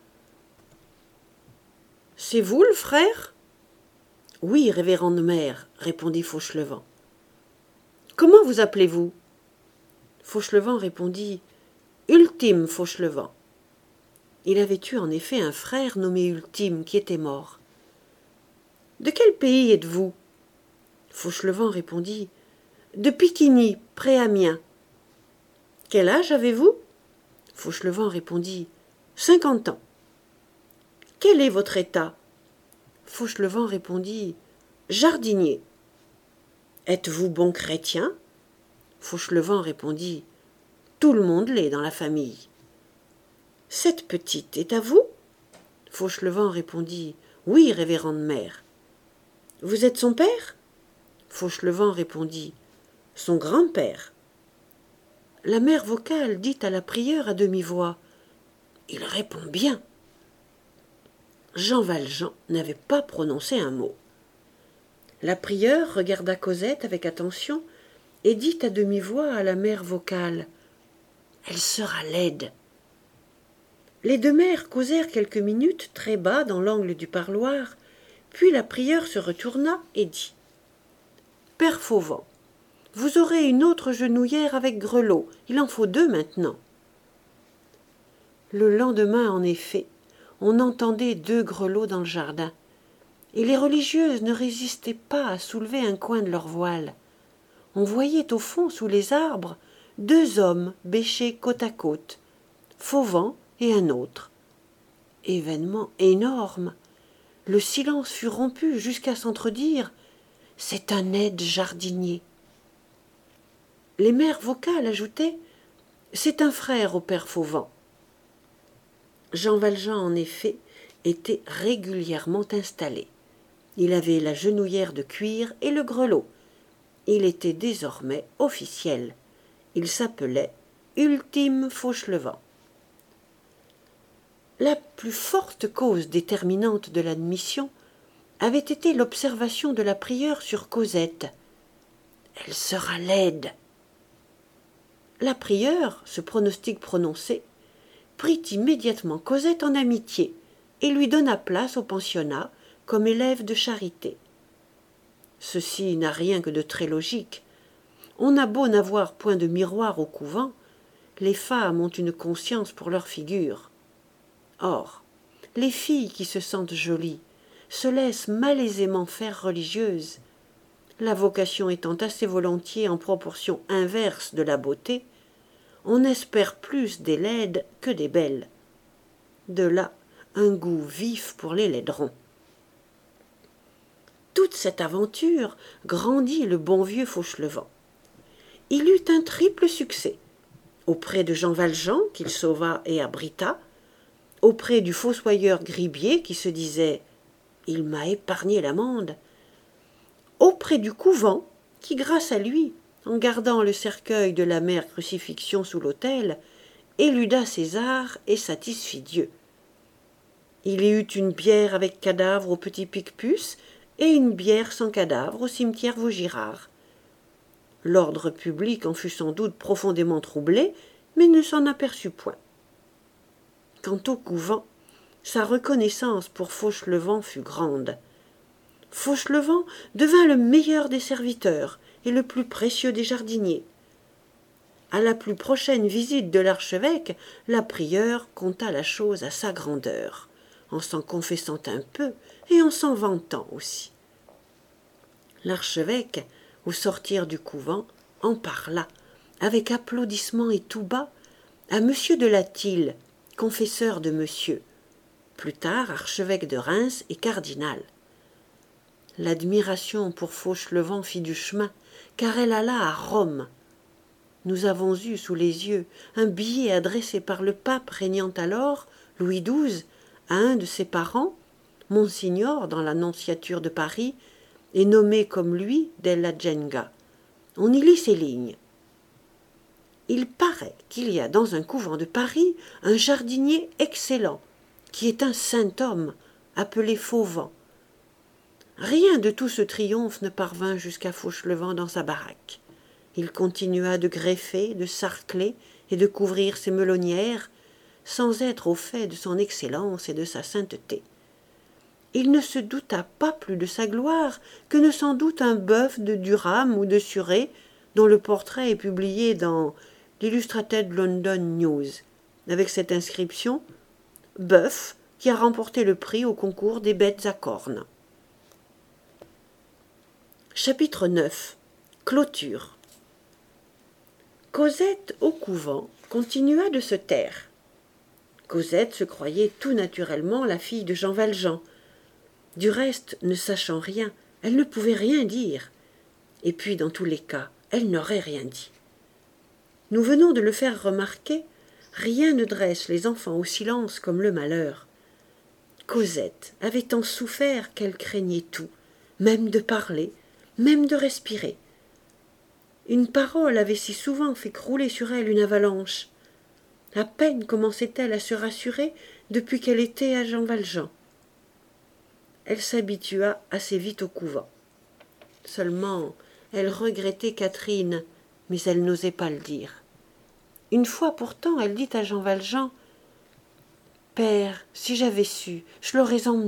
« C'est vous le frère ?»« Oui, révérende mère, » répondit Fauchelevent. « Comment vous appelez-vous » Fauchelevent répondit « Ultime Fauchelevent ». Il avait eu en effet un frère nommé Ultime qui était mort. « De quel pays êtes-vous » Fauchelevent répondit « De Piquigny, près Amiens. »« Quel âge avez-vous » Fauchelevent répondit « Cinquante ans. »« Quel est votre état » Fauchelevent répondit « Jardinier. »« Êtes-vous bon chrétien » Fauchelevent répondit « Tout le monde l'est dans la famille. » Cette petite est à vous? Fauchelevent répondit « Oui, révérende mère. »« Vous êtes son père ?» Fauchelevent répondit « Son grand-père. » La mère vocale dit à la prieure à demi-voix « Il répond bien. » Jean Valjean n'avait pas prononcé un mot. La prieure regarda Cosette avec attention et dit à demi-voix à la mère vocale « Elle sera laide. » Les deux mères causèrent quelques minutes très bas dans l'angle du parloir, puis la prieure se retourna et dit « Père Fauvent, vous aurez une autre genouillère avec grelot, il en faut deux maintenant. » Le lendemain, en effet, on entendait deux grelots dans le jardin, et les religieuses ne résistaient pas à soulever un coin de leur voile. On voyait au fond, sous les arbres, deux hommes bêchés côte à côte, Fauvent et un autre. Événement énorme. Le silence fut rompu jusqu'à s'entredire « C'est un aide jardinier ». Les mères vocales ajoutaient « C'est un frère au père Fauvent ». Jean Valjean, en effet, était régulièrement installé. Il avait la genouillère de cuir et le grelot. Il était désormais officiel. Il s'appelait Ultime Fauchelevent. La plus forte cause déterminante de l'admission avait été l'observation de la prieure sur Cosette. « Elle sera laide. » La prieure, ce pronostic prononcé, prit immédiatement Cosette en amitié et lui donna place au pensionnat comme élève de charité. Ceci n'a rien que de très logique. On a beau n'avoir point de miroir au couvent, les femmes ont une conscience pour leur figure. Or, les filles qui se sentent jolies se laissent malaisément faire religieuses. La vocation étant assez volontiers en proportion inverse de la beauté, on espère plus des laides que des belles. De là, un goût vif pour les laiderons. Toute cette aventure grandit le bon vieux Fauchelevent. Il eut un triple succès, auprès de Jean Valjean, qu'il sauva et abrita, auprès du fossoyeur Gribier, qui se disait « Il m'a épargné l'amende », auprès du couvent, qui, grâce à lui, en gardant le cercueil de la mère crucifixion sous l'autel, éluda César et satisfit Dieu. Il y eut une bière avec cadavre au petit Picpus et une bière sans cadavre au cimetière Vaugirard. L'ordre public en fut sans doute profondément troublé, mais ne s'en aperçut point. Quant au couvent, sa reconnaissance pour Fauchelevent fut grande. Fauchelevent devint le meilleur des serviteurs et le plus précieux des jardiniers. À la plus prochaine visite de l'archevêque, la prieure conta la chose à sa grandeur, en s'en confessant un peu et en s'en vantant aussi. L'archevêque, au sortir du couvent, en parla, avec applaudissements et tout bas, à monsieur de Latil, confesseur de monsieur, plus tard archevêque de Reims et cardinal. L'admiration pour Fauchelevent fit du chemin, car elle alla à Rome. Nous avons eu sous les yeux un billet adressé par le pape régnant alors, Louis douze, à un de ses parents, Monsignor dans l'Annonciature de Paris, et nommé comme lui Della Genga. On y lit ces lignes. Il paraît qu'il y a dans un couvent de Paris un jardinier excellent, qui est un saint homme, appelé Fauvent. Rien de tout ce triomphe ne parvint jusqu'à Fauchelevent dans sa baraque. Il continua de greffer, de sarcler et de couvrir ses melonnières, sans être au fait de son excellence et de sa sainteté. Il ne se douta pas plus de sa gloire que ne s'en doute un bœuf de Durham ou de Surrey, dont le portrait est publié dans l'Illustrated London News, avec cette inscription « Bœuf qui a remporté le prix au concours des bêtes à cornes ». Chapitre neuf. Clôture. Cosette, au couvent, continua de se taire. Cosette se croyait tout naturellement la fille de Jean Valjean. Du reste, ne sachant rien, elle ne pouvait rien dire. Et puis, dans tous les cas, elle n'aurait rien dit. Nous venons de le faire remarquer, Rien ne dresse les enfants au silence comme le malheur. Cosette avait tant souffert qu'elle craignait tout, même de parler, même de respirer. Une parole avait si souvent fait crouler sur elle une avalanche. À peine commençait-elle à se rassurer depuis qu'elle était à Jean Valjean. Elle s'habitua assez vite au couvent. Seulement, elle regrettait Catherine, mais elle n'osait pas le dire. Une fois pourtant, elle dit à Jean Valjean : « Père, si j'avais su, je l'aurais emmené. »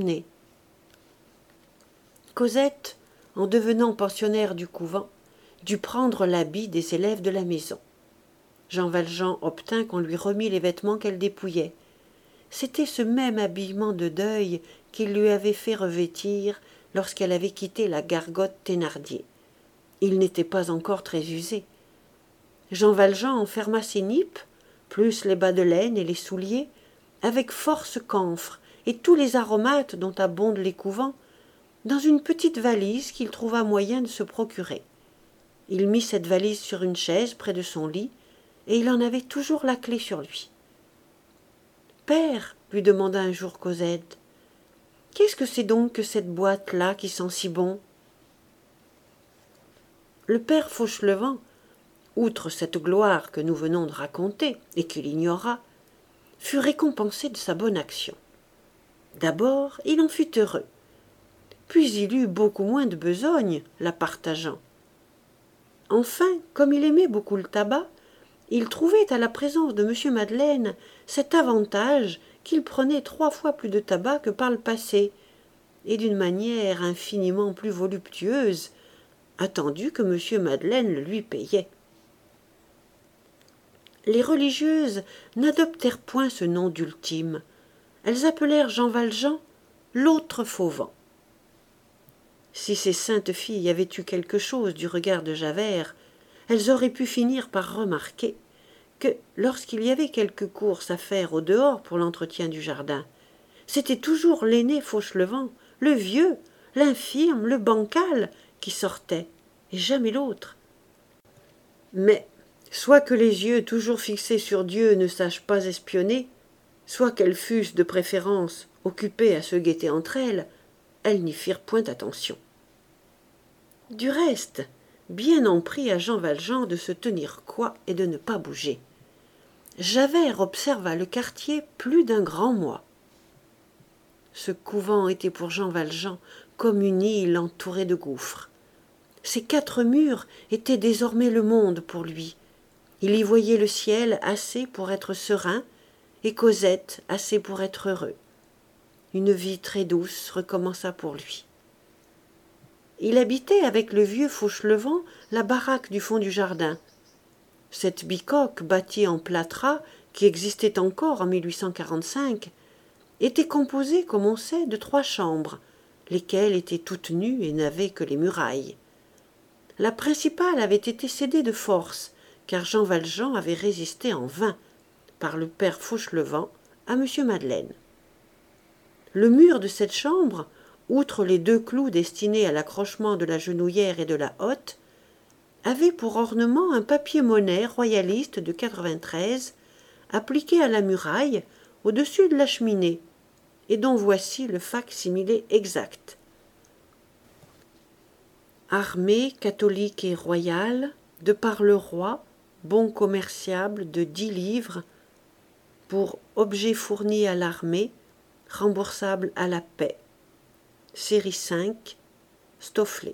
Cosette, en devenant pensionnaire du couvent, dut prendre l'habit des élèves de la maison. Jean Valjean obtint qu'on lui remît les vêtements qu'elle dépouillait. C'était ce même habillement de deuil qu'il lui avait fait revêtir lorsqu'elle avait quitté la gargote Thénardier. Il n'était pas encore très usé. Jean Valjean enferma ses nippes, plus les bas de laine et les souliers, avec force camphre et tous les aromates dont abondent les couvents, dans une petite valise qu'il trouva moyen de se procurer. Il mit cette valise sur une chaise près de son lit, et il en avait toujours la clé sur lui. « Père, lui demanda un jour Cosette, qu'est-ce que c'est donc que cette boîte-là qui sent si bon ?» Le père Fauchelevent, outre cette gloire que nous venons de raconter et qu'il ignora, fut récompensé de sa bonne action. D'abord, il en fut heureux, puis il eut beaucoup moins de besogne, la partageant. Enfin, comme il aimait beaucoup le tabac, il trouvait à la présence de M. Madeleine cet avantage qu'il prenait trois fois plus de tabac que par le passé, et d'une manière infiniment plus voluptueuse, attendu que M. Madeleine le lui payait. Les religieuses n'adoptèrent point ce nom d'ultime. Elles appelèrent Jean Valjean l'autre Fauvent. Si ces saintes filles avaient eu quelque chose du regard de Javert, elles auraient pu finir par remarquer que, lorsqu'il y avait quelque course à faire au dehors pour l'entretien du jardin, c'était toujours l'aîné Fauchelevent, le vieux, l'infirme, le bancal, qui sortait, et jamais l'autre. Mais, soit que les yeux toujours fixés sur Dieu ne sachent pas espionner, soit qu'elles fussent de préférence occupées à se guetter entre elles, elles n'y firent point attention. Du reste, bien en prit à Jean Valjean de se tenir coi et de ne pas bouger. Javert observa le quartier plus d'un grand mois. Ce couvent était pour Jean Valjean comme une île entourée de gouffres. Ces quatre murs étaient désormais le monde pour lui. Il y voyait le ciel assez pour être serein et Cosette assez pour être heureux. Une vie très douce recommença pour lui. Il habitait avec le vieux Fauchelevent la baraque du fond du jardin. Cette bicoque bâtie en plâtras, qui existait encore en mille huit cent quarante-cinq, était composée, comme on sait, de trois chambres, lesquelles étaient toutes nues et n'avaient que les murailles. La principale avait été cédée de force, car Jean Valjean avait résisté en vain, par le père Fauchelevent, à M. Madeleine. Le mur de cette chambre, outre les deux clous destinés à l'accrochement de la genouillère et de la hotte, avait pour ornement un papier-monnaie royaliste de quatre-vingt-treize, appliqué à la muraille, au-dessus de la cheminée, et dont voici le fac-similé exact. Armée catholique et royale, de par le roi, bon commerciable de dix livres, pour objet fourni à l'armée, remboursable à la paix. Série cinq, Stofflet.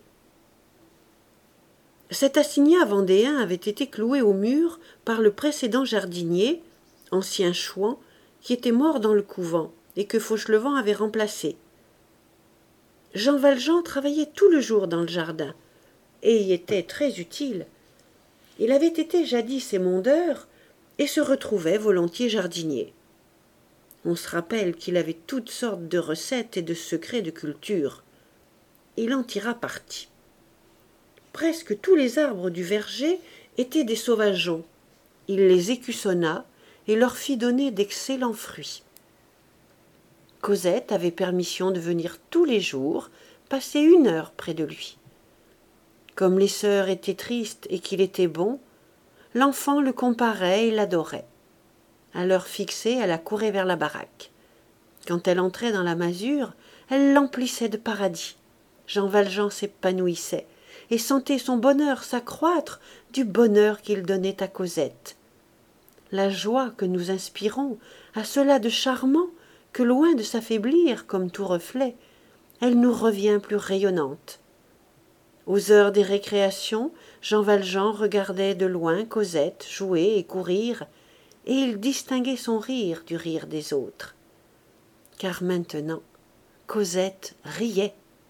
Cet assignat vendéen avait été cloué au mur par le précédent jardinier, ancien chouan, qui était mort dans le couvent et que Fauchelevent avait remplacé. Jean Valjean travaillait tout le jour dans le jardin et y était très utile. Il avait été jadis émondeur et se retrouvait volontiers jardinier. On se rappelle qu'il avait toutes sortes de recettes et de secrets de culture. Il en tira parti. Presque tous les arbres du verger étaient des sauvageons. Il les écussonna et leur fit donner d'excellents fruits. Cosette avait permission de venir tous les jours passer une heure près de lui. Comme les sœurs étaient tristes et qu'il était bon, l'enfant le comparait et l'adorait. À l'heure fixée, elle accourait vers la baraque. Quand elle entrait dans la masure, elle l'emplissait de paradis. Jean Valjean s'épanouissait et sentait son bonheur s'accroître du bonheur qu'il donnait à Cosette. La joie que nous inspirons a cela de charmant que, loin de s'affaiblir comme tout reflet, elle nous revient plus rayonnante. Aux heures des récréations, Jean Valjean regardait de loin Cosette jouer et courir, et il distinguait son rire du rire des autres. Car maintenant, Cosette riait.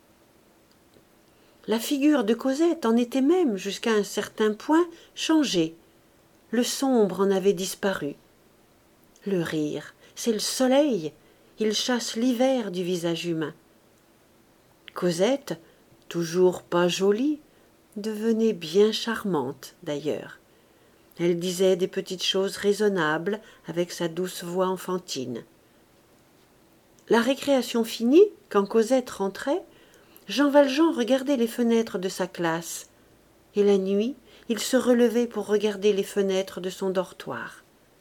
La figure de Cosette en était même, jusqu'à un certain point, changée. Le sombre en avait disparu. Le rire, c'est le soleil, il chasse l'hiver du visage humain. Cosette, toujours pas jolie, devenait bien charmante d'ailleurs. Elle disait des petites choses raisonnables avec sa douce voix enfantine. La récréation finie, quand Cosette rentrait, Jean Valjean regardait les fenêtres de sa classe, et la nuit, il se relevait pour regarder les fenêtres de son dortoir.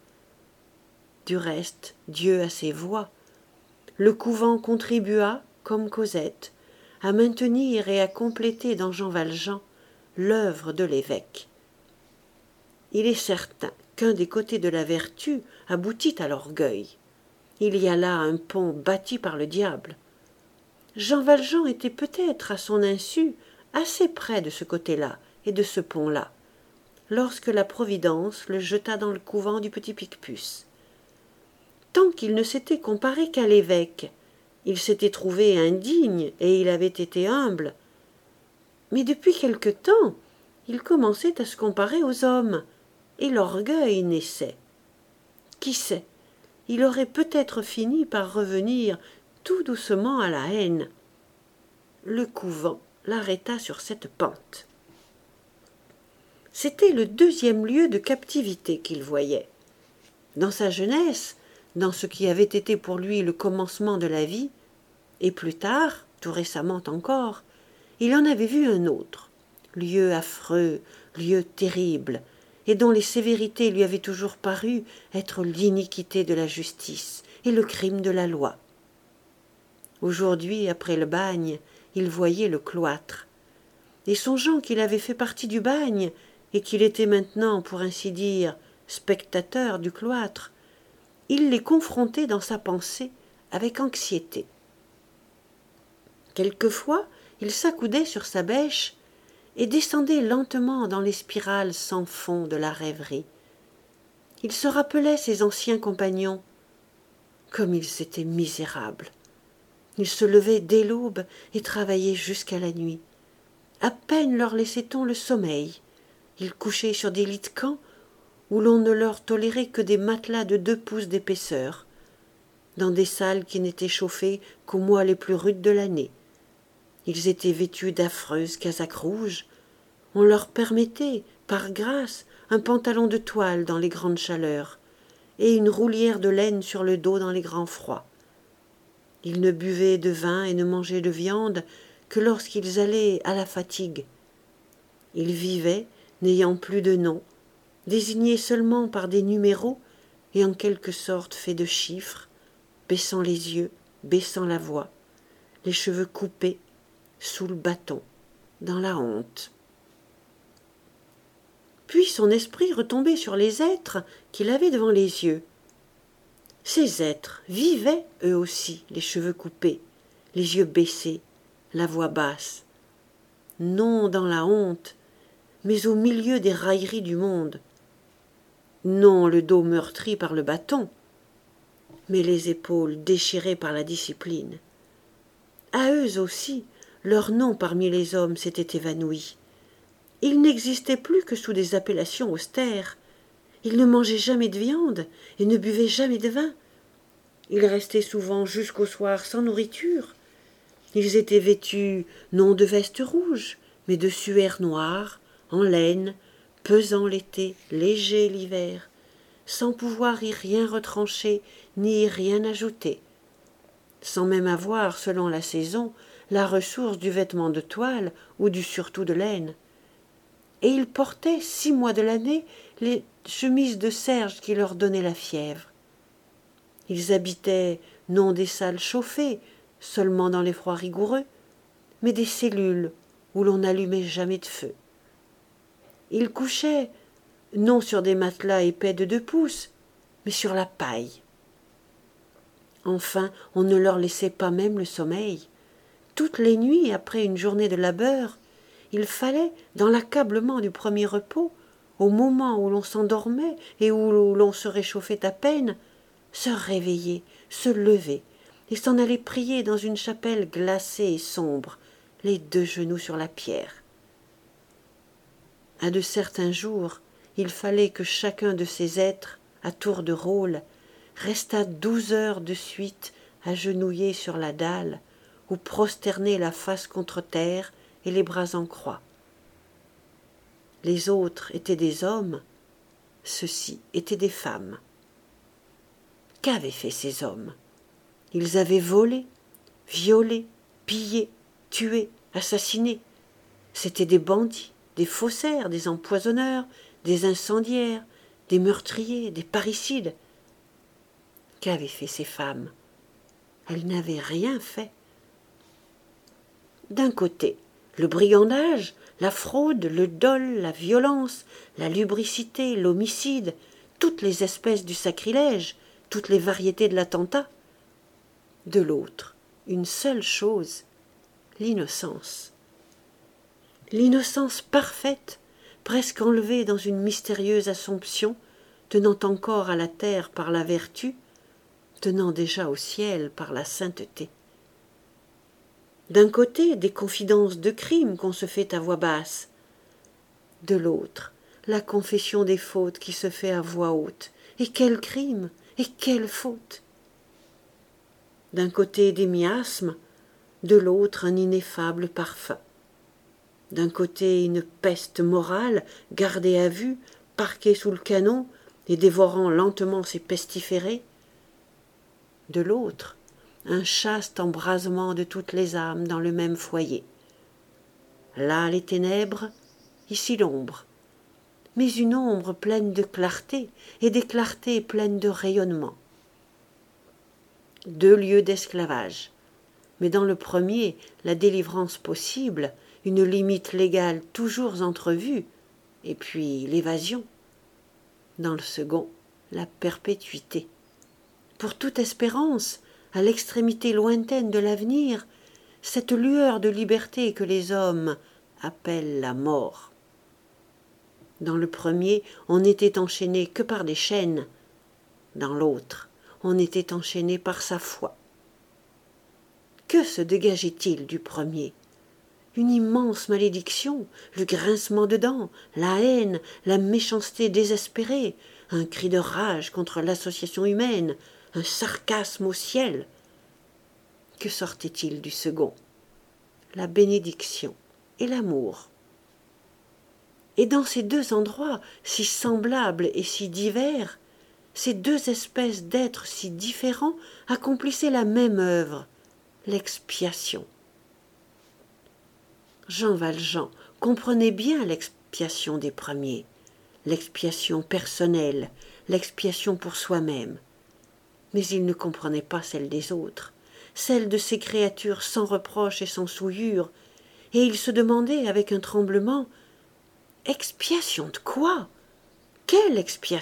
Du reste, Dieu a ses voies. Le couvent contribua, comme Cosette, à maintenir et à compléter dans Jean Valjean l'œuvre de l'évêque. Il est certain qu'un des côtés de la vertu aboutit à l'orgueil. Il y a là un pont bâti par le diable. Jean Valjean était peut-être, à son insu, assez près de ce côté-là et de ce pont-là, lorsque la Providence le jeta dans le couvent du petit Picpus. Tant qu'il ne s'était comparé qu'à l'évêque, il s'était trouvé indigne et il avait été humble. Mais depuis quelque temps, il commençait à se comparer aux hommes, et l'orgueil naissait. Qui sait, il aurait peut-être fini par revenir tout doucement à la haine. Le couvent l'arrêta sur cette pente. C'était le deuxième lieu de captivité qu'il voyait. Dans sa jeunesse, dans ce qui avait été pour lui le commencement de la vie, et plus tard, tout récemment encore, il en avait vu un autre, lieu affreux, lieu terrible, et dont les sévérités lui avaient toujours paru être l'iniquité de la justice et le crime de la loi. Aujourd'hui, après le bagne, il voyait le cloître, et songeant qu'il avait fait partie du bagne, et qu'il était maintenant, pour ainsi dire, spectateur du cloître, il les confrontait dans sa pensée avec anxiété. Quelquefois, il s'accoudait sur sa bêche et descendait lentement dans les spirales sans fond de la rêverie. Il se rappelait ses anciens compagnons. Comme ils étaient misérables. Ils se levaient dès l'aube et travaillaient jusqu'à la nuit. À peine leur laissait-on le sommeil. Ils couchaient sur des lits de camp où l'on ne leur tolérait que des matelas de deux pouces d'épaisseur, dans des salles qui n'étaient chauffées qu'aux mois les plus rudes de l'année. Ils étaient vêtus d'affreuses casaques rouges. On leur permettait, par grâce, un pantalon de toile dans les grandes chaleurs et une roulière de laine sur le dos dans les grands froids. Ils ne buvaient de vin et ne mangeaient de viande que lorsqu'ils allaient à la fatigue. Ils vivaient, n'ayant plus de nom, désignés seulement par des numéros et en quelque sorte faits de chiffres, baissant les yeux, baissant la voix, les cheveux coupés, sous le bâton, dans la honte. Puis son esprit retombait sur les êtres qu'il avait devant les yeux. Ces êtres vivaient, eux aussi, les cheveux coupés, les yeux baissés, la voix basse. Non dans la honte, mais au milieu des railleries du monde. Non le dos meurtri par le bâton, mais les épaules déchirées par la discipline. À eux aussi, leur nom parmi les hommes s'était évanoui. Ils n'existaient plus que sous des appellations austères. Ils ne mangeaient jamais de viande et ne buvaient jamais de vin. Ils restaient souvent jusqu'au soir sans nourriture. Ils étaient vêtus non de vestes rouges, mais de suaires noires, en laine, pesant l'été, léger l'hiver, sans pouvoir y rien retrancher ni y rien ajouter, sans même avoir, selon la saison, la ressource du vêtement de toile ou du surtout de laine. Et ils portaient, six mois de l'année, les chemises de serge qui leur donnaient la fièvre. Ils habitaient non des salles chauffées, seulement dans les froids rigoureux, mais des cellules où l'on n'allumait jamais de feu. Ils couchaient non sur des matelas épais de deux pouces, mais sur la paille. Enfin, on ne leur laissait pas même le sommeil. Toutes les nuits, après une journée de labeur, il fallait, dans l'accablement du premier repos, au moment où l'on s'endormait et où l'on se réchauffait à peine, se réveiller, se lever, et s'en aller prier dans une chapelle glacée et sombre, les deux genoux sur la pierre. À de certains jours, il fallait que chacun de ces êtres, à tour de rôle, restât douze heures de suite agenouillé sur la dalle, ou prosterné la face contre terre et les bras en croix. Les autres étaient des hommes, ceux-ci étaient des femmes. Qu'avaient fait ces hommes? Ils avaient volé, violé, pillé, tué, assassiné. C'étaient des bandits, des faussaires, des empoisonneurs, des incendiaires, des meurtriers, des parricides. Qu'avaient fait ces femmes? Elles n'avaient rien fait. D'un côté, le brigandage, la fraude, le dol, la violence, la lubricité, l'homicide, toutes les espèces du sacrilège, toutes les variétés de l'attentat. De l'autre, une seule chose, l'innocence. L'innocence parfaite, presque enlevée dans une mystérieuse assomption, tenant encore à la terre par la vertu, tenant déjà au ciel par la sainteté. D'un côté, des confidences de crimes qu'on se fait à voix basse. De l'autre, la confession des fautes qui se fait à voix haute. Et quel crime! Et quelle faute! D'un côté, des miasmes, de l'autre, un ineffable parfum. D'un côté, une peste morale, gardée à vue, parquée sous le canon et dévorant lentement ses pestiférés. De l'autre, un chaste embrasement de toutes les âmes dans le même foyer. Là les ténèbres, ici l'ombre, mais une ombre pleine de clarté et des clartés pleines de rayonnement. Deux lieux d'esclavage, mais dans le premier, la délivrance possible, une limite légale toujours entrevue, et puis l'évasion. Dans le second, la perpétuité. Pour toute espérance, à l'extrémité lointaine de l'avenir, cette lueur de liberté que les hommes appellent la mort. Dans le premier, on n'était enchaîné que par des chaînes. Dans l'autre, on était enchaîné par sa foi. Que se dégageait-il du premier? Une immense malédiction, le grincement de dents, la haine, la méchanceté désespérée, un cri de rage contre l'association humaine, un sarcasme au ciel. Que sortait-il du second? La bénédiction et l'amour. Et dans ces deux endroits, si semblables et si divers, ces deux espèces d'êtres si différents accomplissaient la même œuvre, l'expiation. Jean Valjean comprenait bien l'expiation des premiers, l'expiation personnelle, l'expiation pour soi-même. Mais il ne comprenait pas celle des autres, celle de ces créatures sans reproche et sans souillure, et il se demandait avec un tremblement « Expiation de quoi? Quelle expiation ?»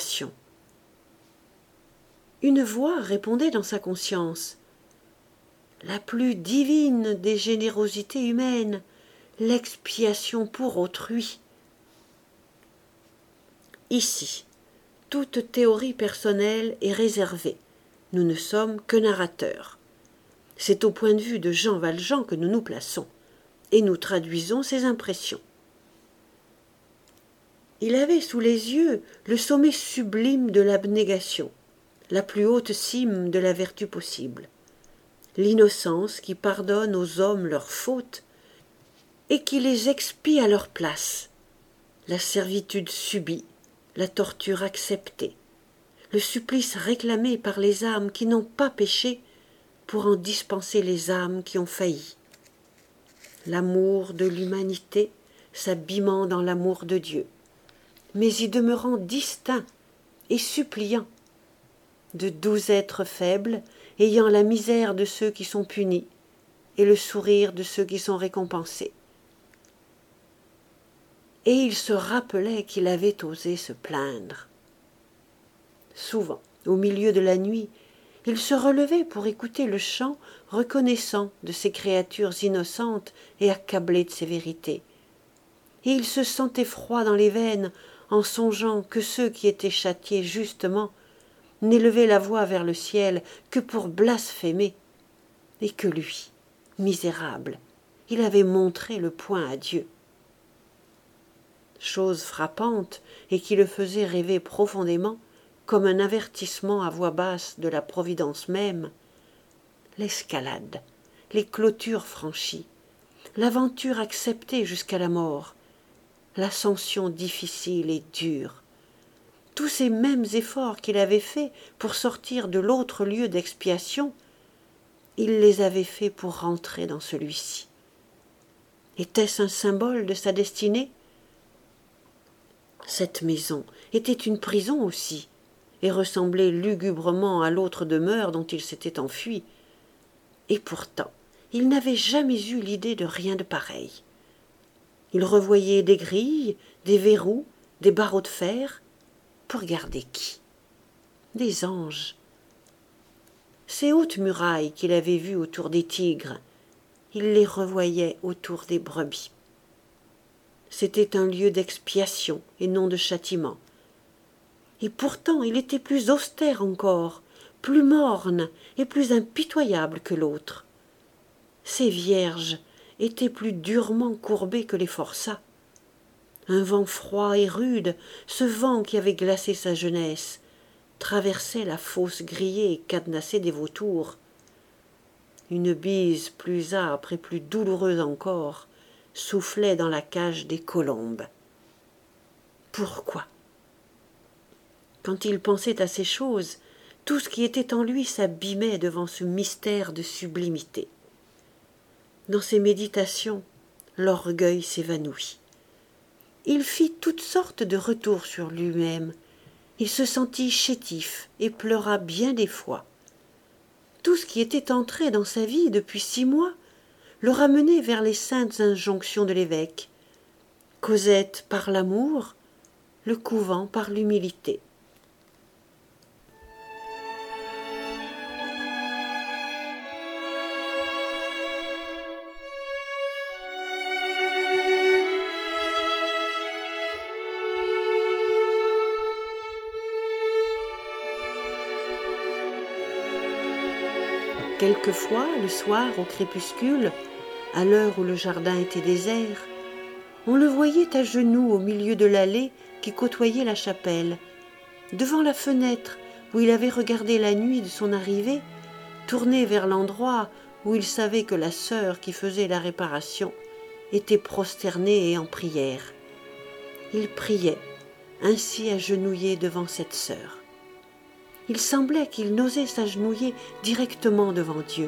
Une voix répondait dans sa conscience « La plus divine des générosités humaines, l'expiation pour autrui. » Ici, toute théorie personnelle est réservée. Nous ne sommes que narrateurs. C'est au point de vue de Jean Valjean que nous nous plaçons, et nous traduisons ses impressions. Il avait sous les yeux le sommet sublime de l'abnégation, la plus haute cime de la vertu possible, l'innocence qui pardonne aux hommes leurs fautes et qui les expie à leur place, la servitude subie, la torture acceptée, le supplice réclamé par les âmes qui n'ont pas péché pour en dispenser les âmes qui ont failli. L'amour de l'humanité s'abîmant dans l'amour de Dieu, mais y demeurant distinct et suppliant. de doux êtres faibles, ayant la misère de ceux qui sont punis et le sourire de ceux qui sont récompensés. Et il se rappelait qu'il avait osé se plaindre. Souvent, au milieu de la nuit, il se relevait pour écouter le chant reconnaissant de ces créatures innocentes et accablées de sévérité. Et il se sentait froid dans les veines en songeant que ceux qui étaient châtiés justement n'élevaient la voix vers le ciel que pour blasphémer, et que lui, misérable, il avait montré le poing à Dieu. Chose frappante et qui le faisait rêver profondément, comme un avertissement à voix basse de la providence même, l'escalade, les clôtures franchies, l'aventure acceptée jusqu'à la mort, l'ascension difficile et dure, tous ces mêmes efforts qu'il avait faits pour sortir de l'autre lieu d'expiation, il les avait faits pour rentrer dans celui-ci. Était-ce un symbole de sa destinée? Cette maison était une prison aussi, et ressemblait lugubrement à l'autre demeure dont il s'était enfui. Et pourtant, il n'avait jamais eu l'idée de rien de pareil. Il revoyait des grilles, des verrous, des barreaux de fer. Pour garder qui? Des anges. Ces hautes murailles qu'il avait vues autour des tigres, il les revoyait autour des brebis. C'était un lieu d'expiation et non de châtiment. Et pourtant il était plus austère encore, plus morne et plus impitoyable que l'autre. Ces vierges étaient plus durement courbées que les forçats. Un vent froid et rude, ce vent qui avait glacé sa jeunesse, traversait la fosse grillée et cadenassée des vautours. Une bise plus âpre et plus douloureuse encore soufflait dans la cage des colombes. Pourquoi? Quand il pensait à ces choses, tout ce qui était en lui s'abîmait devant ce mystère de sublimité. Dans ses méditations, l'orgueil s'évanouit. Il fit toutes sortes de retours sur lui-même. Il se sentit chétif et pleura bien des fois. Tout ce qui était entré dans sa vie depuis six mois le ramenait vers les saintes injonctions de l'évêque. Cosette par l'amour, le couvent par l'humilité. Quelquefois, le soir, au crépuscule, à l'heure où le jardin était désert, on le voyait à genoux au milieu de l'allée qui côtoyait la chapelle, devant la fenêtre où il avait regardé la nuit de son arrivée, tourné vers l'endroit où il savait que la sœur qui faisait la réparation était prosternée et en prière. Il priait, ainsi agenouillé devant cette sœur. Il semblait qu'il n'osait s'agenouiller directement devant Dieu.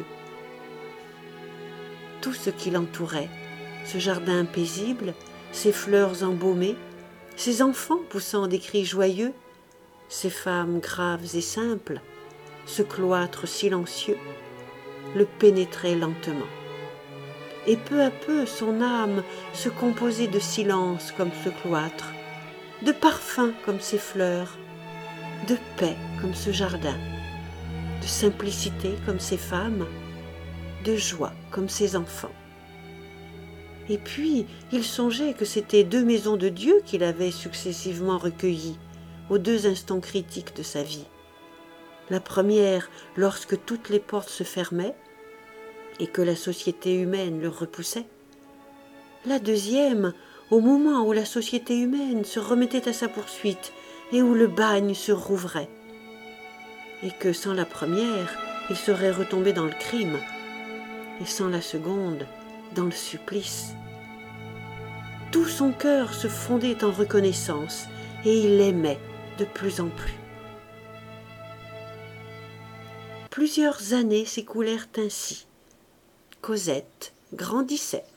Tout ce qui l'entourait, ce jardin paisible, ces fleurs embaumées, ces enfants poussant des cris joyeux, ces femmes graves et simples, ce cloître silencieux, le pénétrait lentement. Et peu à peu son âme se composait de silence comme ce cloître, de parfum comme ces fleurs, de paix comme ce jardin, de simplicité comme ces femmes, de joie comme ces enfants. Et puis il songeait que c'étaient deux maisons de Dieu qu'il avait successivement recueillies aux deux instants critiques de sa vie. La première lorsque toutes les portes se fermaient et que la société humaine le repoussait. La deuxième au moment où la société humaine se remettait à sa poursuite et où le bagne se rouvrait. Et que sans la première, il serait retombé dans le crime, et sans la seconde, dans le supplice. Tout son cœur se fondait en reconnaissance, et il l'aimait de plus en plus. Plusieurs années s'écoulèrent ainsi. Cosette grandissait.